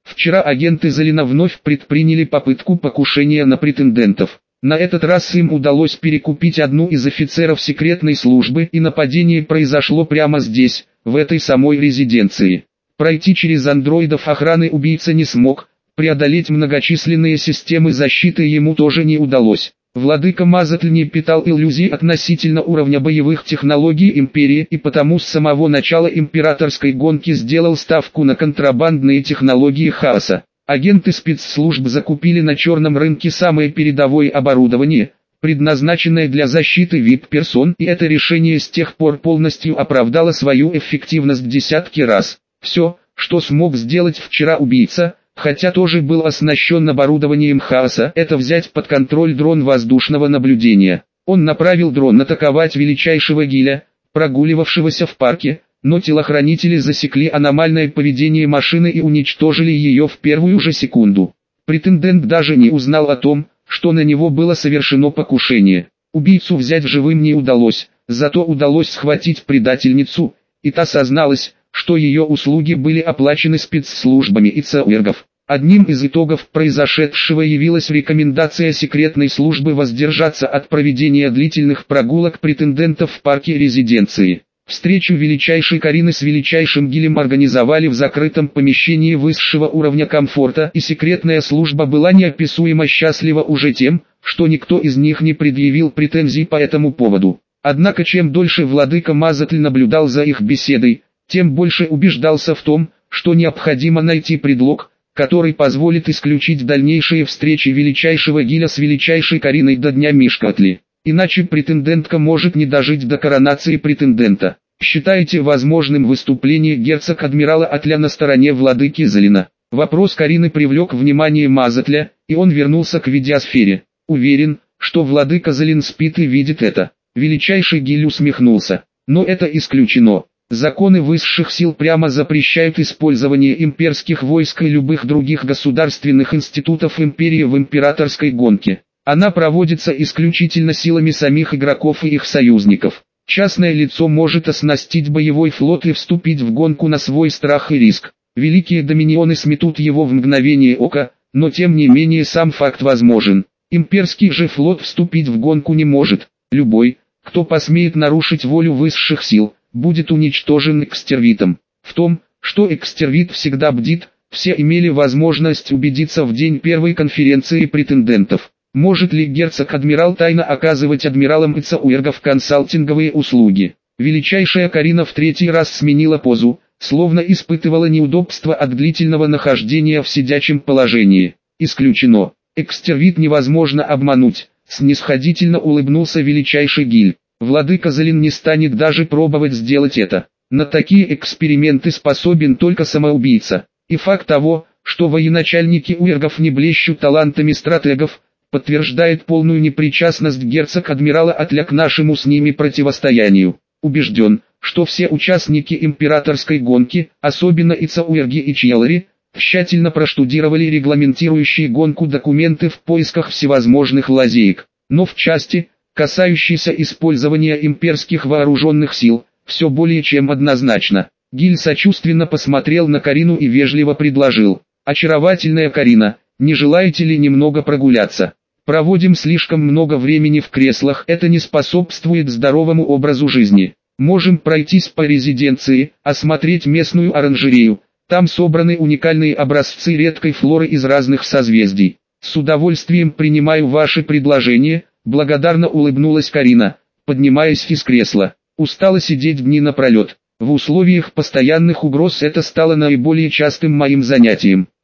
Вчера агенты Залина вновь предприняли попытку покушения на претендентов. На этот раз им удалось перекупить одну из офицеров секретной службы, и нападение произошло прямо здесь, в этой самой резиденции. Пройти через андроидов охраны убийца не смог, преодолеть многочисленные системы защиты ему тоже не удалось. Владыка Мазатль не питал иллюзий относительно уровня боевых технологий Империи, и потому с самого начала императорской гонки сделал ставку на контрабандные технологии хаоса. Агенты спецслужб закупили на черном рынке самое передовое оборудование, предназначенное для защиты ви ай пи-персон, и это решение с тех пор полностью оправдало свою эффективность десятки раз. Все, что смог сделать вчера убийца, хотя тоже был оснащен оборудованием хаоса, это взять под контроль дрон воздушного наблюдения. Он направил дрон атаковать величайшего Гиля, прогуливавшегося в парке, но телохранители засекли аномальное поведение машины и уничтожили ее в первую же секунду. Претендент даже не узнал о том, что на него было совершено покушение. Убийцу взять живым не удалось, зато удалось схватить предательницу, и та созналась, что ее услуги были оплачены спецслужбами и ЦУРГов. Одним из итогов произошедшего явилась рекомендация секретной службы воздержаться от проведения длительных прогулок претендентов в парке резиденции. Встречу величайшей Карины с величайшим Гилем организовали в закрытом помещении высшего уровня комфорта, и секретная служба была неописуемо счастлива уже тем, что никто из них не предъявил претензий по этому поводу. Однако чем дольше владыка Мазатль наблюдал за их беседой, тем больше убеждался в том, что необходимо найти предлог, который позволит исключить дальнейшие встречи величайшего Гиля с величайшей Кариной до дня Мишкатли. Иначе претендентка может не дожить до коронации претендента. Считаете возможным выступление герцог-адмирала Атля на стороне владыки Залина? Вопрос Карины привлек внимание Мазатля, и он вернулся к видеосфере. Уверен, что владыка Залин спит и видит это. Величайший Гиль усмехнулся. Но это исключено. Законы высших сил прямо запрещают использование имперских войск и любых других государственных институтов империи в императорской гонке. Она проводится исключительно силами самих игроков и их союзников. Частное лицо может оснастить боевой флот и вступить в гонку на свой страх и риск. Великие доминионы сметут его в мгновение ока, но тем не менее сам факт возможен. Имперский же флот вступить в гонку не может. Любой, кто посмеет нарушить волю высших сил, будет уничтожен экстервитом. В том, что экстервит всегда бдит, все имели возможность убедиться в день первой конференции претендентов. Может ли герцог-адмирал тайно оказывать адмиралам и ЦУРГов консалтинговые услуги? Величайшая Карина в третий раз сменила позу, словно испытывала неудобство от длительного нахождения в сидячем положении. Исключено. Экстервит невозможно обмануть, снисходительно улыбнулся величайший Гиль. Владыка Залин не станет даже пробовать сделать это. На такие эксперименты способен только самоубийца. И факт того, что военачальники УРГов не блещут талантами стратегов, подтверждает полную непричастность герцог-адмирала Атля к нашему с ними противостоянию. Убежден, что все участники императорской гонки, особенно и ЦУРГи и Чьялари, тщательно проштудировали регламентирующие гонку документы в поисках всевозможных лазеек. Но в части, касающейся использования имперских вооруженных сил, все более чем однозначно. Гиль сочувственно посмотрел на Карину и вежливо предложил: «Очаровательная Карина, не желаете ли немного прогуляться? Проводим слишком много времени в креслах, это не способствует здоровому образу жизни. Можем пройтись по резиденции, осмотреть местную оранжерею, там собраны уникальные образцы редкой флоры из разных созвездий. С удовольствием принимаю ваши предложения», благодарно улыбнулась Карина, поднимаясь из кресла. «Устала сидеть дни напролет. В условиях постоянных угроз это стало наиболее частым моим занятием.